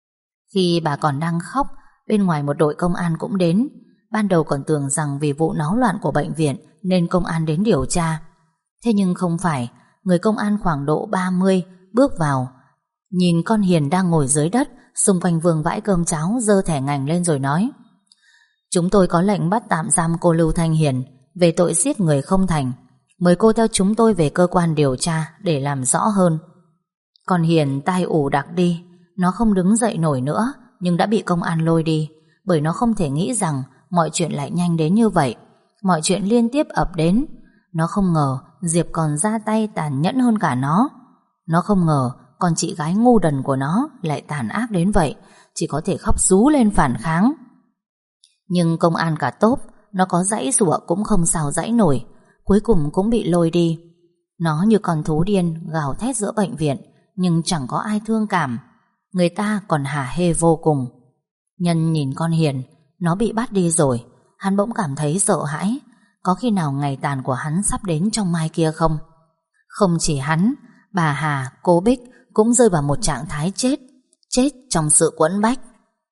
Khi bà còn đang khóc, bên ngoài một đội công an cũng đến. Ban đầu còn tưởng rằng vì vụ náo loạn của bệnh viện nên công an đến điều tra. Thế nhưng không phải. Người công an khoảng độ ba mươi bước vào, nhìn con Hiền đang ngồi dưới đất, xung quanh vương vãi cơm cháo, giơ thẻ ngành lên rồi nói: chúng tôi có lệnh bắt tạm giam cô Lưu Thanh Hiền về tội giết người không thành. Mời cô theo chúng tôi về cơ quan điều tra để làm rõ hơn. Con Hiền tai ù đặc đi. Nó không đứng dậy nổi nữa, nhưng đã bị công an lôi đi, bởi nó không thể nghĩ rằng mọi chuyện lại nhanh đến như vậy. Mọi chuyện liên tiếp ập đến. Nó không ngờ Diệp còn ra tay tàn nhẫn hơn cả nó. Nó không ngờ con chị gái ngu đần của nó lại tàn ác đến vậy, chỉ có thể khóc rú lên phản kháng. Nhưng công an cả tốp, nó có giãy giụa cũng không sao giãy nổi, cuối cùng cũng bị lôi đi. Nó như con thú điên gào thét giữa bệnh viện, nhưng chẳng có ai thương cảm. Người ta còn hả hê vô cùng. Nhân nhìn con Hiền, nó bị bắt đi rồi, hắn bỗng cảm thấy sợ hãi. Có khi nào ngày tàn của hắn sắp đến trong mai kia không? Không chỉ hắn, bà Hà, cô Bích cũng rơi vào một trạng thái chết, chết trong sự quẫn bách.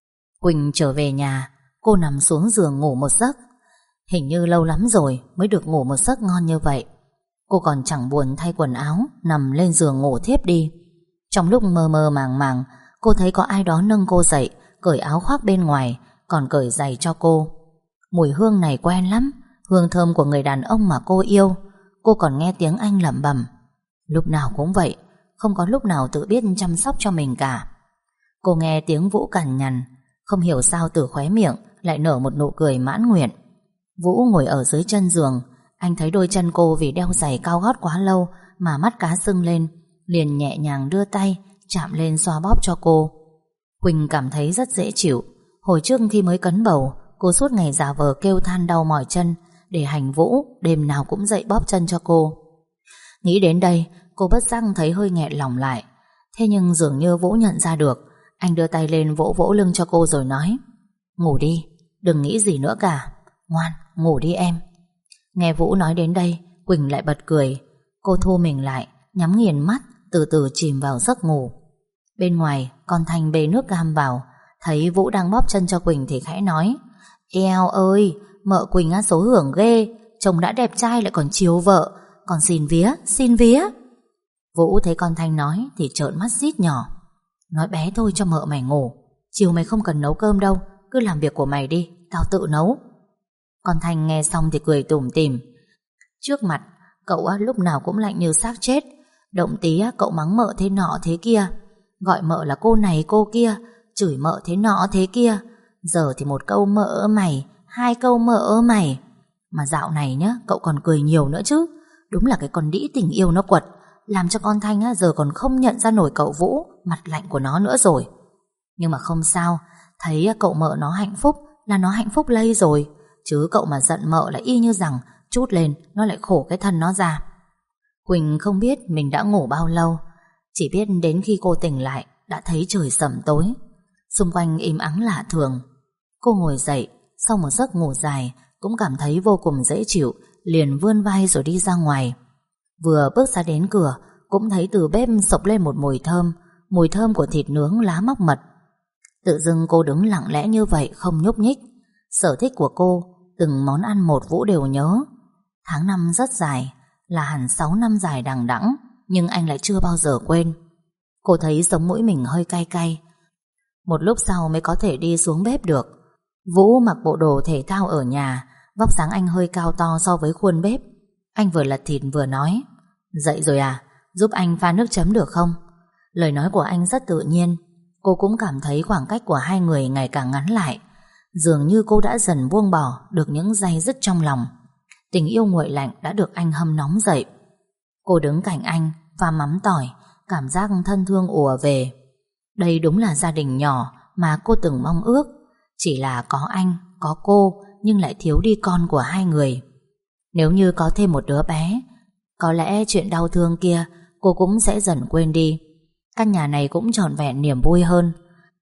Quỳnh trở về nhà, cô nằm xuống giường ngủ một giấc. Hình như lâu lắm rồi mới được ngủ một giấc ngon như vậy. Cô còn chẳng buồn thay quần áo, nằm lên giường ngủ thiếp đi. Trong lúc mơ mơ màng màng, cô thấy có ai đó nâng cô dậy, cởi áo khoác bên ngoài, còn cởi giày cho cô. Mùi hương này quen lắm, hương thơm của người đàn ông mà cô yêu. Cô còn nghe tiếng anh lẩm bẩm. Lúc nào cũng vậy, không có lúc nào tự biết chăm sóc cho mình cả. Cô nghe tiếng Vũ cằn nhằn, không hiểu sao từ khóe miệng lại nở một nụ cười mãn nguyện. Vũ ngồi ở dưới chân giường, anh thấy đôi chân cô vì đeo giày cao gót quá lâu mà mắt cá sưng lên, liền nhẹ nhàng đưa tay chạm lên xoa bóp cho cô. Quỳnh cảm thấy rất dễ chịu. Hồi trước khi mới cấn bầu, cô suốt ngày giả vờ kêu than đau mỏi chân để hành Vũ đêm nào cũng dậy bóp chân cho cô. Nghĩ đến đây, cô bất giác thấy hơi nghẹn lòng lại. Thế nhưng dường như Vũ nhận ra được. Anh đưa tay lên vỗ vỗ lưng cho cô rồi nói: ngủ đi, đừng nghĩ gì nữa cả. Ngoan, ngủ đi em. Nghe Vũ nói đến đây, Quỳnh lại bật cười. Cô thu mình lại, nhắm nghiền mắt, từ từ chìm vào giấc ngủ. Bên ngoài, con Thanh bê nước cam vào, thấy Vũ đang bóp chân cho Quỳnh thì khẽ nói: Eo ơi, mợ Quỳnh á số hưởng ghê, chồng đã đẹp trai lại còn chiều vợ, còn xin vía, xin vía. Vũ thấy con Thanh nói thì trợn mắt rít nhỏ: nói bé thôi cho mợ mày ngủ, chiều mày không cần nấu cơm đâu, cứ làm việc của mày đi, tao tự nấu. Con Thanh nghe xong thì cười tủm tỉm. Trước mặt cậu á, lúc nào cũng lạnh như xác chết. Động tí á, cậu mắng mợ thế nọ thế kia, gọi mợ là cô này cô kia, chửi mợ thế nọ thế kia. Giờ thì một câu mợ ơ mày, hai câu mợ ơ mày. Mà dạo này nhá, cậu còn cười nhiều nữa chứ. Đúng là cái con đĩ tình yêu nó quật, làm cho con Thanh á, giờ còn không nhận ra nổi cậu Vũ, mặt lạnh của nó nữa rồi. Nhưng mà không sao, thấy cậu mợ nó hạnh phúc là nó hạnh phúc lây rồi. Chứ cậu mà giận mợ là y như rằng chút lên nó lại khổ cái thân nó ra. Quỳnh không biết mình đã ngủ bao lâu, chỉ biết đến khi cô tỉnh lại đã thấy trời sẩm tối, xung quanh im ắng lạ thường. Cô ngồi dậy sau một giấc ngủ dài, cũng cảm thấy vô cùng dễ chịu, liền vươn vai rồi đi ra ngoài. Vừa bước ra đến cửa, cũng thấy từ bếp xộc lên một mùi thơm, mùi thơm của thịt nướng lá móc mật. Tự dưng cô đứng lặng lẽ như vậy không nhúc nhích. Sở thích của cô, từng món ăn một Vũ đều nhớ. Tháng năm rất dài, là hẳn sáu năm dài đằng đẵng, nhưng anh lại chưa bao giờ quên. Cô thấy sống mũi mình hơi cay cay. Một lúc sau mới có thể đi xuống bếp được. Vũ mặc bộ đồ thể thao ở nhà, vóc dáng anh hơi cao to so với khuôn bếp. Anh vừa lật thịt vừa nói: dậy rồi à, giúp anh pha nước chấm được không? Lời nói của anh rất tự nhiên. Cô cũng cảm thấy khoảng cách của hai người ngày càng ngắn lại. Dường như cô đã dần buông bỏ được những day dứt trong lòng. Tình yêu nguội lạnh đã được anh hâm nóng dậy. Cô đứng cạnh anh pha mắm tỏi, cảm giác thân thương ùa về. Đây đúng là gia đình nhỏ mà cô từng mong ước. Chỉ là có anh, có cô, nhưng lại thiếu đi con của hai người. Nếu như có thêm một đứa bé, có lẽ chuyện đau thương kia cô cũng sẽ dần quên đi. Căn nhà này cũng trọn vẹn niềm vui hơn.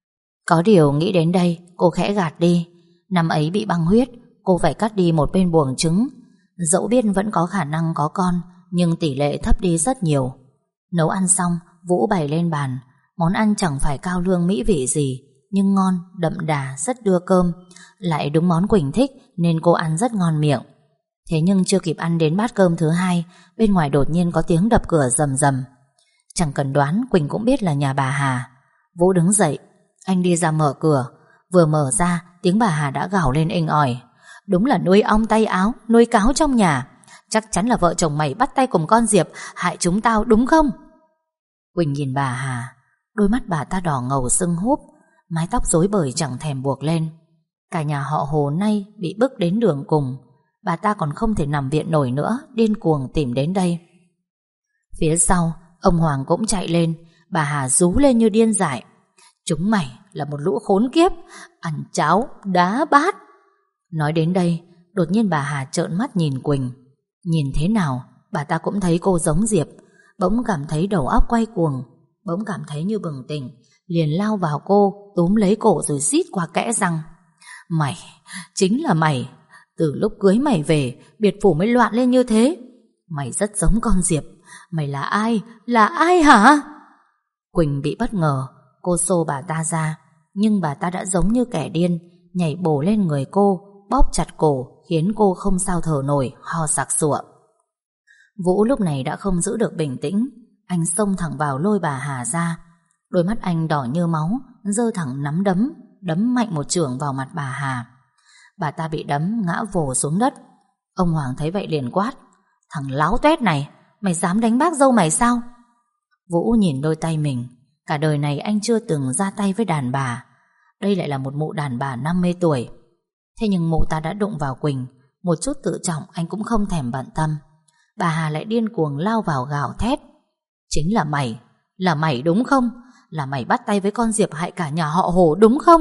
Có điều nghĩ đến đây, cô khẽ gạt đi. Năm ấy bị băng huyết, cô phải cắt đi một bên buồng trứng. Dẫu biết vẫn có khả năng có con, nhưng tỷ lệ thấp đi rất nhiều. Nấu ăn xong, Vũ bày lên bàn. Món ăn chẳng phải cao lương mỹ vị gì, nhưng ngon, đậm đà, rất đưa cơm. Lại đúng món Quỳnh thích nên cô ăn rất ngon miệng. Thế nhưng chưa kịp ăn đến bát cơm thứ hai, bên ngoài đột nhiên có tiếng đập cửa rầm rầm. Chẳng cần đoán, Quỳnh cũng biết là nhà bà Hà. Vũ đứng dậy, anh đi ra mở cửa. Vừa mở ra, tiếng bà Hà đã gào lên inh ỏi: đúng là nuôi ong tay áo, nuôi cáo trong nhà. Chắc chắn là vợ chồng mày bắt tay cùng con Diệp hại chúng tao đúng không? Quỳnh nhìn bà Hà, đôi mắt bà ta đỏ ngầu sưng húp, mái tóc rối bời chẳng thèm buộc lên. Cả nhà họ Hồ nay bị bức đến đường cùng. bà ta còn không thể nằm viện nổi nữa, điên cuồng tìm đến đây. Phía sau, ông Hoàng cũng chạy lên. Bà Hà rú lên như điên dại: chúng mày là một lũ khốn kiếp, ăn cháo, đá bát. Nói đến đây, đột nhiên bà Hà trợn mắt nhìn Quỳnh. Nhìn thế nào, bà ta cũng thấy cô giống Diệp. Bỗng cảm thấy đầu óc quay cuồng, bỗng cảm thấy như bừng tỉnh, liền lao vào cô, túm lấy cổ rồi rít qua kẽ răng: mày, chính là mày. Từ lúc cưới mày về, biệt phủ mới loạn lên như thế. Mày rất giống con Diệp. Mày là ai? Là ai hả? Quỳnh bị bất ngờ. Cô xô bà ta ra, nhưng bà ta đã giống như kẻ điên, nhảy bổ lên người cô, bóp chặt cổ, khiến cô không sao thở nổi, ho sặc sụa. Vũ lúc này đã không giữ được bình tĩnh. Anh xông thẳng vào lôi bà Hà ra. Đôi mắt anh đỏ như máu, giơ thẳng nắm đấm, đấm mạnh một chưởng vào mặt bà Hà. Bà ta bị đấm ngã vồ xuống đất. Ông Hoàng thấy vậy liền quát: thằng láo tuét này, mày dám đánh bác dâu mày sao? Vũ nhìn đôi tay mình. Cả đời này anh chưa từng ra tay với đàn bà. Đây lại là một mụ đàn bà năm mươi tuổi. Thế nhưng mụ ta đã đụng vào Quỳnh. Một chút tự trọng anh cũng không thèm bận tâm. Bà Hà lại điên cuồng lao vào gào thét: chính là mày, là mày đúng không? Là mày bắt tay với con Diệp hại cả nhà họ Hồ đúng không?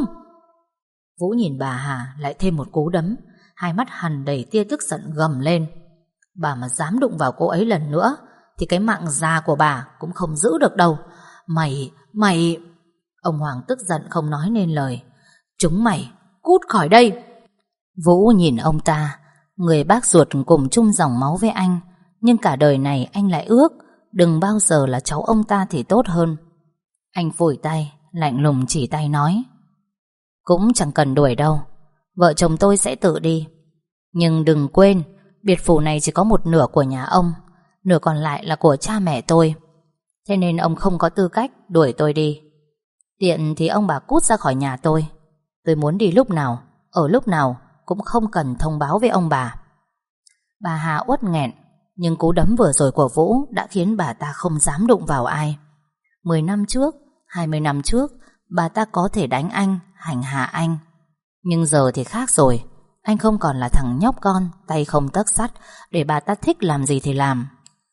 Vũ nhìn bà Hà lại thêm một cú đấm. Hai mắt hằn đầy tia tức giận gầm lên: bà mà dám đụng vào cô ấy lần nữa thì cái mạng già của bà cũng không giữ được đâu. Mày, mày... Ông Hoàng tức giận không nói nên lời. Chúng mày, cút khỏi đây. Vũ nhìn ông ta. Người bác ruột cùng chung dòng máu với anh, nhưng cả đời này anh lại ước đừng bao giờ là cháu ông ta thì tốt hơn. Anh phủi tay, lạnh lùng chỉ tay nói: cũng chẳng cần đuổi đâu, vợ chồng tôi sẽ tự đi. Nhưng đừng quên, biệt phủ này chỉ có một nửa của nhà ông, nửa còn lại là của cha mẹ tôi. Thế nên ông không có tư cách đuổi tôi đi. Tiện thì ông bà cút ra khỏi nhà tôi. Tôi muốn đi lúc nào, ở lúc nào cũng không cần thông báo với ông bà. Bà Hà uất nghẹn, nhưng cú đấm vừa rồi của Vũ đã khiến bà ta không dám đụng vào ai. Mười năm trước, hai mươi năm trước, bà ta có thể đánh anh, hành hạ anh. Nhưng giờ thì khác rồi. Anh không còn là thằng nhóc con tay không tấc sắt để bà ta thích làm gì thì làm.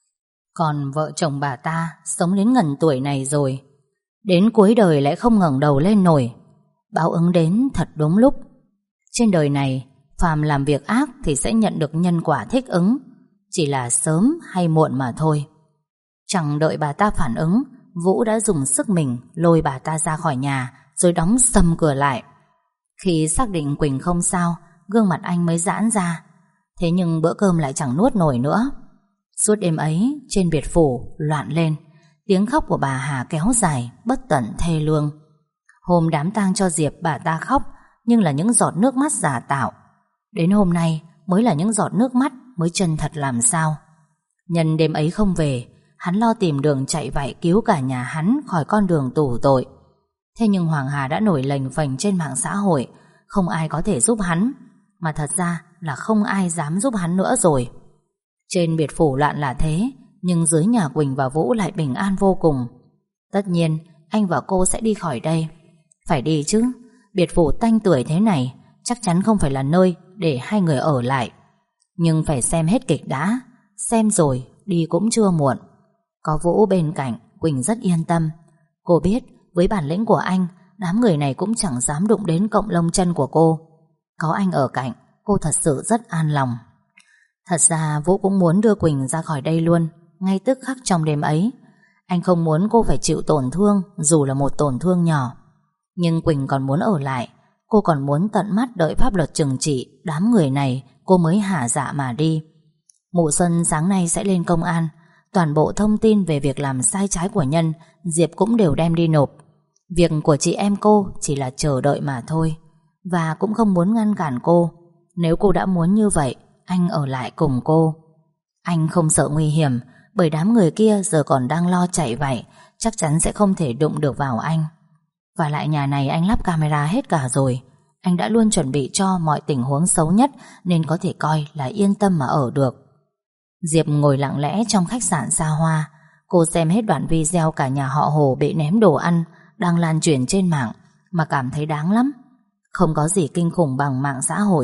Còn vợ chồng bà ta sống đến ngần tuổi này rồi, đến cuối đời lại không ngẩng đầu lên nổi. Báo ứng đến thật đúng lúc. Trên đời này, phàm làm việc ác thì sẽ nhận được nhân quả thích ứng, chỉ là sớm hay muộn mà thôi. Chẳng đợi bà ta phản ứng, Vũ đã dùng sức mình lôi bà ta ra khỏi nhà, rồi đóng sầm cửa lại. Khi xác định Quỳnh không sao, gương mặt anh mới giãn ra. Thế nhưng bữa cơm lại chẳng nuốt nổi nữa. Suốt đêm ấy, trên biệt phủ loạn lên. Tiếng khóc của bà Hà kéo dài, bất tận thê lương. Hôm đám tang cho Diệp, bà ta khóc, nhưng là những giọt nước mắt giả tạo. Đến hôm nay mới là những giọt nước mắt mới chân thật làm sao. Nhân đêm ấy không về, hắn lo tìm đường chạy vạy cứu cả nhà hắn khỏi con đường tù tội. Thế nhưng Hoàng Hà đã nổi lềnh phềnh trên mạng xã hội, không ai có thể giúp hắn. Mà thật ra là không ai dám giúp hắn nữa rồi. Trên biệt phủ loạn là thế, nhưng dưới nhà Quỳnh và Vũ lại bình an vô cùng. Tất nhiên anh và cô sẽ đi khỏi đây. Phải đi chứ, biệt phủ tanh tuổi thế này chắc chắn không phải là nơi để hai người ở lại. Nhưng phải xem hết kịch đã. Xem rồi đi cũng chưa muộn. Có Vũ bên cạnh, Quỳnh rất yên tâm. Cô biết với bản lĩnh của anh, đám người này cũng chẳng dám đụng đến cọng lông chân của cô. Có anh ở cạnh, cô thật sự rất an lòng. Thật ra Vũ cũng muốn đưa Quỳnh ra khỏi đây luôn, ngay tức khắc trong đêm ấy. Anh không muốn cô phải chịu tổn thương, dù là một tổn thương nhỏ. Nhưng Quỳnh còn muốn ở lại. Cô còn muốn tận mắt đợi pháp luật trừng trị đám người này, cô mới hả dạ mà đi. Mụ Xuân sáng nay sẽ lên công an. Toàn bộ thông tin về việc làm sai trái của Nhân, Diệp cũng đều đem đi nộp. Việc của chị em cô chỉ là chờ đợi mà thôi. Và cũng không muốn ngăn cản cô. Nếu cô đã muốn như vậy, anh ở lại cùng cô. Anh không sợ nguy hiểm, bởi đám người kia giờ còn đang lo chạy vậy, chắc chắn sẽ không thể đụng được vào anh. Và lại nhà này anh lắp camera hết cả rồi. Anh đã luôn chuẩn bị cho mọi tình huống xấu nhất, nên có thể coi là yên tâm mà ở được. Diệp ngồi lặng lẽ trong khách sạn xa hoa. Cô xem hết đoạn video cả nhà họ Hồ bị ném đồ ăn đang lan truyền trên mạng, mà cảm thấy đáng lắm. Không có gì kinh khủng bằng mạng xã hội.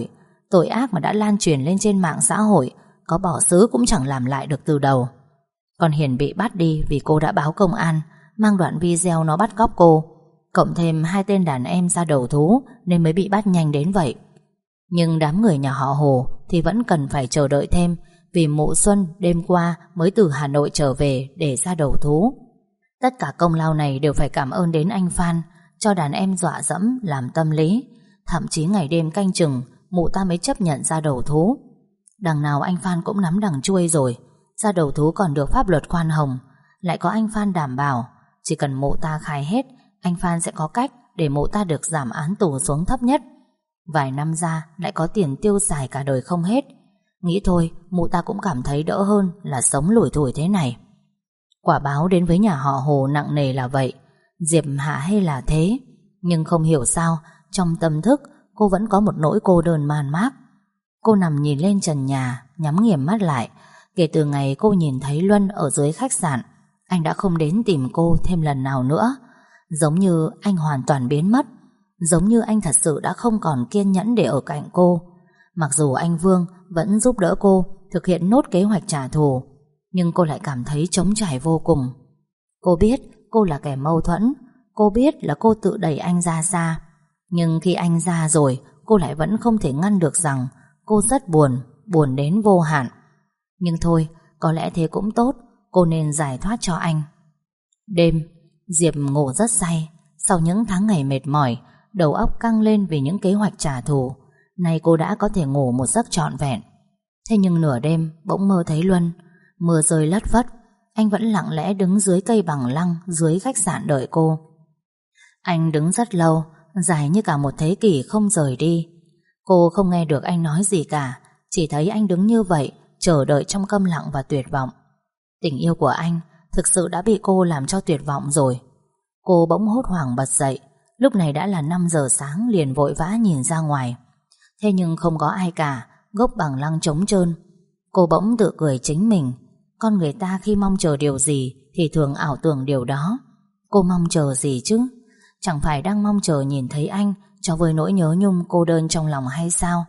Tội ác mà đã lan truyền lên trên mạng xã hội, có bỏ xứ cũng chẳng làm lại được từ đầu. Con Hiền bị bắt đi vì cô đã báo công an, mang đoạn video nó bắt cóc cô, cộng thêm hai tên đàn em ra đầu thú nên mới bị bắt nhanh đến vậy. Nhưng đám người nhà họ Hồ thì vẫn cần phải chờ đợi thêm, vì mụ Xuân đêm qua mới từ Hà Nội trở về để ra đầu thú. Tất cả công lao này đều phải cảm ơn đến anh Phan, cho đàn em dọa dẫm làm tâm lý. Thậm chí ngày đêm canh chừng, mụ ta mới chấp nhận ra đầu thú. Đằng nào anh Phan cũng nắm đằng chuôi rồi, ra đầu thú còn được pháp luật khoan hồng. Lại có anh Phan đảm bảo, chỉ cần mụ ta khai hết, anh Phan sẽ có cách để mụ ta được giảm án tù xuống thấp nhất. Vài năm ra lại có tiền tiêu xài cả đời không hết. Nghĩ thôi, mụ ta cũng cảm thấy đỡ hơn là sống lủi thủi thế này. Quả báo đến với nhà họ Hồ nặng nề là vậy. Diệp hạ hay là thế, nhưng không hiểu sao trong tâm thức cô vẫn có một nỗi cô đơn man mác. Cô nằm nhìn lên trần nhà, nhắm nghiền mắt lại. Kể từ ngày cô nhìn thấy Luân ở dưới khách sạn, anh đã không đến tìm cô thêm lần nào nữa. Giống như anh hoàn toàn biến mất, giống như anh thật sự đã không còn kiên nhẫn để ở cạnh cô. Mặc dù anh Vương vẫn giúp đỡ cô thực hiện nốt kế hoạch trả thù, nhưng cô lại cảm thấy trống trải vô cùng. Cô biết cô là kẻ mâu thuẫn, cô biết là cô tự đẩy anh ra xa. Nhưng khi anh ra rồi, cô lại vẫn không thể ngăn được rằng cô rất buồn, buồn đến vô hạn. Nhưng thôi, có lẽ thế cũng tốt, cô nên giải thoát cho anh. Đêm, Diệp ngủ rất say. Sau những tháng ngày mệt mỏi, đầu óc căng lên vì những kế hoạch trả thù, nay cô đã có thể ngủ một giấc trọn vẹn. Thế nhưng nửa đêm bỗng mơ thấy Luân. Mưa rơi lất phất, anh vẫn lặng lẽ đứng dưới cây bằng lăng dưới khách sạn đợi cô. Anh đứng rất lâu, dài như cả một thế kỷ không rời đi. Cô không nghe được anh nói gì cả, chỉ thấy anh đứng như vậy, chờ đợi trong câm lặng và tuyệt vọng. Tình yêu của anh thực sự đã bị cô làm cho tuyệt vọng rồi. Cô bỗng hốt hoảng bật dậy. Lúc này đã là năm giờ sáng, liền vội vã nhìn ra ngoài. Thế nhưng không có ai cả, gốc bằng lăng trống trơn. Cô bỗng tự cười chính mình. Con người ta khi mong chờ điều gì thì thường ảo tưởng điều đó. Cô mong chờ gì chứ? Chẳng phải đang mong chờ nhìn thấy anh cho vơi nỗi nhớ nhung cô đơn trong lòng hay sao?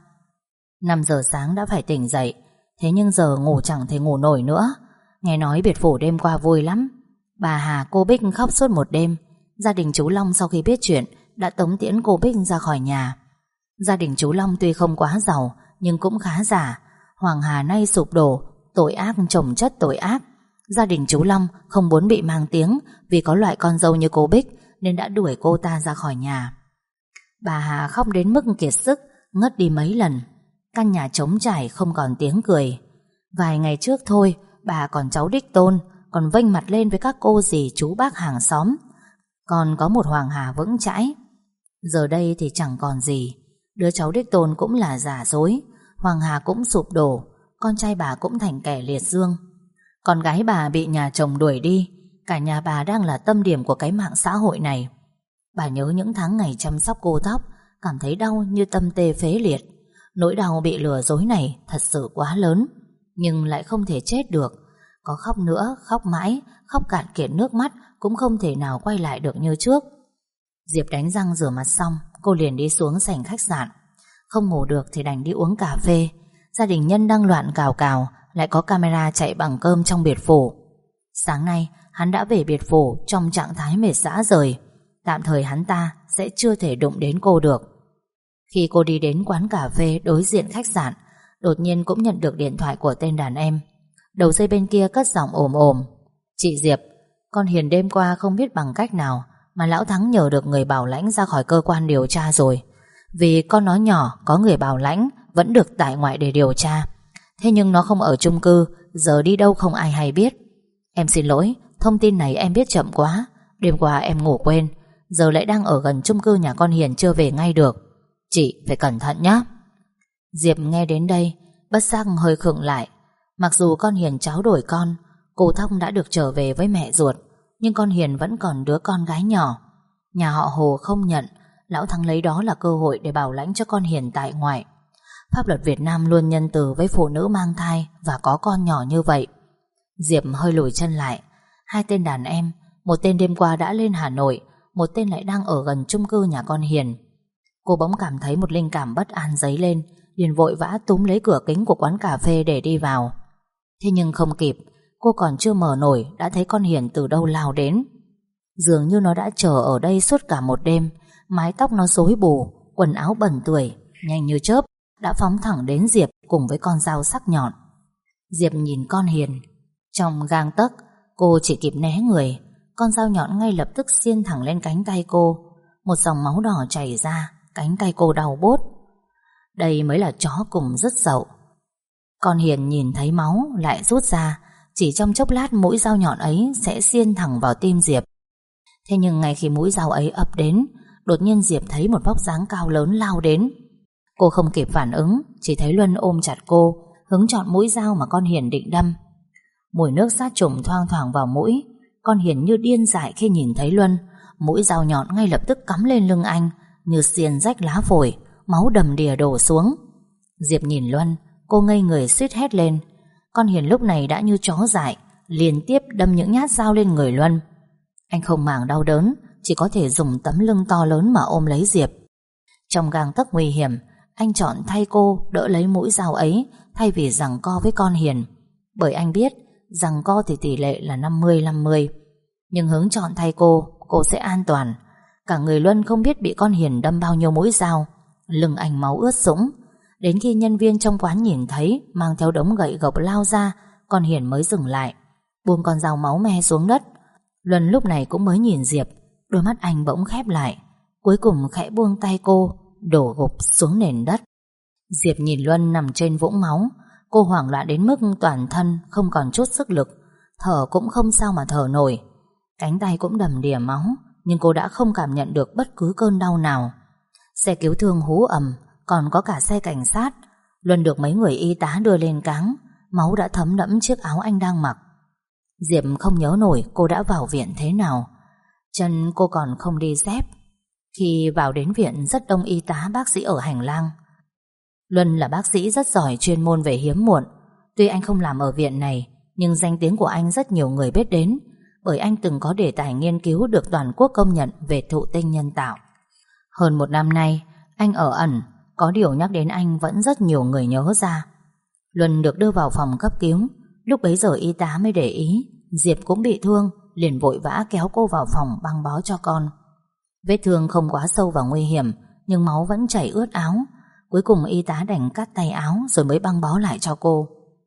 Năm giờ sáng đã phải tỉnh dậy, thế nhưng giờ ngủ chẳng thể ngủ nổi nữa. Nghe nói biệt phủ đêm qua vui lắm. Bà Hà, cô Bích khóc suốt một đêm. Gia đình chú Long sau khi biết chuyện đã tống tiễn cô Bích ra khỏi nhà. Gia đình chú Long tuy không quá giàu nhưng cũng khá giả. Hoàng Hà nay sụp đổ, tội ác chồng chất tội ác. Gia đình chú Long không muốn bị mang tiếng vì có loại con dâu như cô Bích nên đã đuổi cô ta ra khỏi nhà. Bà Hà khóc đến mức kiệt sức, ngất đi mấy lần. Căn nhà trống trải không còn tiếng cười. Vài ngày trước thôi, bà còn cháu đích tôn, còn vênh mặt lên với các cô dì chú bác hàng xóm. Còn có một Hoàng Hà vững chãi. Giờ đây thì chẳng còn gì. Đứa cháu đích tôn cũng là giả dối, Hoàng Hà cũng sụp đổ, con trai bà cũng thành kẻ liệt dương. Con gái bà bị nhà chồng đuổi đi. Cả nhà bà đang là tâm điểm của cái mạng xã hội này. Bà nhớ những tháng ngày chăm sóc cô Tóc, cảm thấy đau như tâm tê phế liệt. Nỗi đau bị lừa dối này thật sự quá lớn, nhưng lại không thể chết được. Có khóc nữa, khóc mãi, khóc cạn kiệt nước mắt cũng không thể nào quay lại được như trước. Diệp đánh răng rửa mặt xong, cô liền đi xuống sảnh khách sạn. Không ngủ được thì đành đi uống cà phê. Gia đình Nhân đang loạn cào cào, lại có camera chạy bằng cơm trong biệt phủ. Sáng nay hắn đã về biệt phủ trong trạng thái mệt rã rời. Tạm thời hắn ta sẽ chưa thể đụng đến cô được. Khi cô đi đến quán cà phê đối diện khách sạn, đột nhiên cũng nhận được điện thoại của tên đàn em. Đầu dây bên kia cất giọng ồm ồm: "Chị Diệp, con Hiền đêm qua không biết bằng cách nào mà lão Thắng nhờ được người bảo lãnh ra khỏi cơ quan điều tra rồi. Vì con nó nhỏ, có người bảo lãnh vẫn được tại ngoại để điều tra. Thế nhưng nó không ở chung cư, giờ đi đâu không ai hay biết. Em xin lỗi, thông tin này em biết chậm quá. Đêm qua em ngủ quên, giờ lại đang ở gần chung cư nhà con Hiền chưa về ngay được. Chị phải cẩn thận nhé." Diệp nghe đến đây bất giác hơi khựng lại. Mặc dù con Hiền tráo đổi con, cô Thóc đã được trở về với mẹ ruột, nhưng con Hiền vẫn còn đứa con gái nhỏ. Nhà họ Hồ không nhận, lão Thắng lấy đó là cơ hội để bảo lãnh cho con Hiền tại ngoại. Pháp luật Việt Nam luôn nhân từ với phụ nữ mang thai và có con nhỏ như vậy. Diệp hơi lùi chân lại. Hai tên đàn em, một tên đêm qua đã lên Hà Nội, một tên lại đang ở gần chung cư nhà con Hiền. Cô bỗng cảm thấy một linh cảm bất an dấy lên, liền vội vã túm lấy cửa kính của quán cà phê để đi vào. Thế nhưng không kịp, cô còn chưa mở nổi đã thấy con Hiền từ đâu lao đến. Dường như nó đã chờ ở đây suốt cả một đêm. Mái tóc nó rối bù, quần áo bẩn tưởi, nhanh như chớp đã phóng thẳng đến Diệp cùng với con dao sắc nhọn. Diệp nhìn con Hiền. Trong gang tấc, cô chỉ kịp né người. Con dao nhọn ngay lập tức xiên thẳng lên cánh tay cô. Một dòng máu đỏ chảy ra, cánh tay cô đau buốt. Đây mới là chó cùng rất dậu. Con Hiền nhìn thấy máu lại rút ra. Chỉ trong chốc lát mũi dao nhọn ấy sẽ xiên thẳng vào tim Diệp. Thế nhưng ngay khi mũi dao ấy ập đến, đột nhiên Diệp thấy một vóc dáng cao lớn lao đến. Cô không kịp phản ứng, chỉ thấy Luân ôm chặt cô, hứng chọn mũi dao mà con Hiền định đâm. Mùi nước sát trùng thoang thoảng vào mũi. Con Hiền như điên dại khi nhìn thấy Luân. Mũi dao nhọn ngay lập tức cắm lên lưng anh, như xiên rách lá phổi, máu đầm đìa đổ xuống. Diệp nhìn Luân, cô ngây người suýt hét lên. Con Hiền lúc này đã như chó dại, liên tiếp đâm những nhát dao lên người Luân. Anh không màng đau đớn, chỉ có thể dùng tấm lưng to lớn mà ôm lấy Diệp. Trong gang tấc nguy hiểm, anh chọn thay cô đỡ lấy mũi dao ấy thay vì giằng co với con Hiền. Bởi anh biết giằng co thì tỷ lệ là năm mươi năm mươi. Nhưng hướng chọn thay cô, cô sẽ an toàn. Cả người Luân không biết bị con Hiền đâm bao nhiêu mũi dao. Lưng anh máu ướt sũng. Đến khi nhân viên trong quán nhìn thấy mang theo đống gậy gộc lao ra, con Hiền mới dừng lại, buông con dao máu me xuống đất. Luân lúc này cũng mới nhìn Diệp. Đôi mắt anh bỗng khép lại, cuối cùng khẽ buông tay cô, đổ gục xuống nền đất. Diệp nhìn Luân nằm trên vũng máu. Cô hoảng loạn đến mức toàn thân không còn chút sức lực, thở cũng không sao mà thở nổi. Cánh tay cũng đầm đìa máu, nhưng cô đã không cảm nhận được bất cứ cơn đau nào. Xe cứu thương hú ầm, còn có cả xe cảnh sát. Luân được mấy người y tá đưa lên cáng. Máu đã thấm đẫm chiếc áo anh đang mặc. Diệp không nhớ nổi cô đã vào viện thế nào. Chân cô còn không đi dép. Khi vào đến viện rất đông y tá bác sĩ ở hành lang. Luân là bác sĩ rất giỏi chuyên môn về hiếm muộn. Tuy anh không làm ở viện này, nhưng danh tiếng của anh rất nhiều người biết đến, bởi anh từng có đề tài nghiên cứu được toàn quốc công nhận về thụ tinh nhân tạo. Hơn một năm nay anh ở ẩn, có điều nhắc đến anh vẫn rất nhiều người nhớ ra. Luân được đưa vào phòng cấp cứu. Lúc bấy giờ y tá mới để ý Diệp cũng bị thương, liền vội vã kéo cô vào phòng băng bó cho con. Vết thương không quá sâu và nguy hiểm, nhưng máu vẫn chảy ướt áo. Cuối cùng y tá đành cắt tay áo rồi mới băng bó lại cho cô.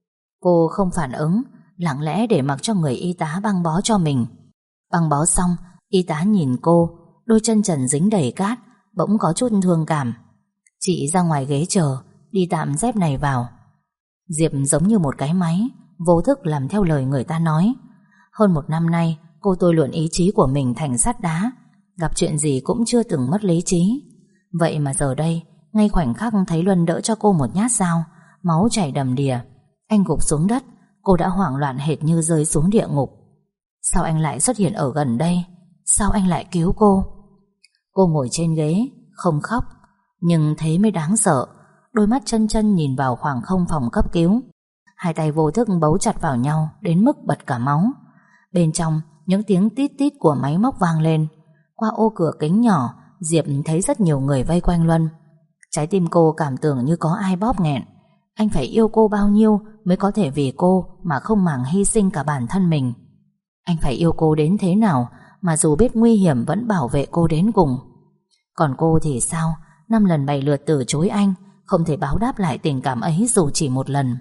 Cô không phản ứng, lặng lẽ để mặc cho người y tá băng bó cho mình. Băng bó xong, y tá nhìn cô, đôi chân trần dính đầy cát, bỗng có chút thương cảm. Chị ra ngoài ghế chờ, đi tạm dép này vào. Diệp giống như một cái máy, vô thức làm theo lời người ta nói. Hơn một năm nay, cô tôi luyện ý chí của mình thành sắt đá, gặp chuyện gì cũng chưa từng mất lý trí. Vậy mà giờ đây, ngay khoảnh khắc thấy Luân đỡ cho cô một nhát dao, máu chảy đầm đìa, anh gục xuống đất, cô đã hoảng loạn hệt như rơi xuống địa ngục. Sao anh lại xuất hiện ở gần đây? Sao anh lại cứu cô? Cô ngồi trên ghế, không khóc, nhưng thế mới đáng sợ. Đôi mắt chân chân nhìn vào khoảng không phòng cấp cứu. Hai tay vô thức bấu chặt vào nhau đến mức bật cả máu. Bên trong, những tiếng tít tít của máy móc vang lên. Qua ô cửa kính nhỏ, Diệp thấy rất nhiều người vây quanh Luân. Trái tim cô cảm tưởng như có ai bóp nghẹn. Anh phải yêu cô bao nhiêu mới có thể vì cô mà không màng hy sinh cả bản thân mình. Anh phải yêu cô đến thế nào mà dù biết nguy hiểm vẫn bảo vệ cô đến cùng. Còn cô thì sao? Năm lần bảy lượt từ chối anh, không thể báo đáp lại tình cảm ấy dù chỉ một lần.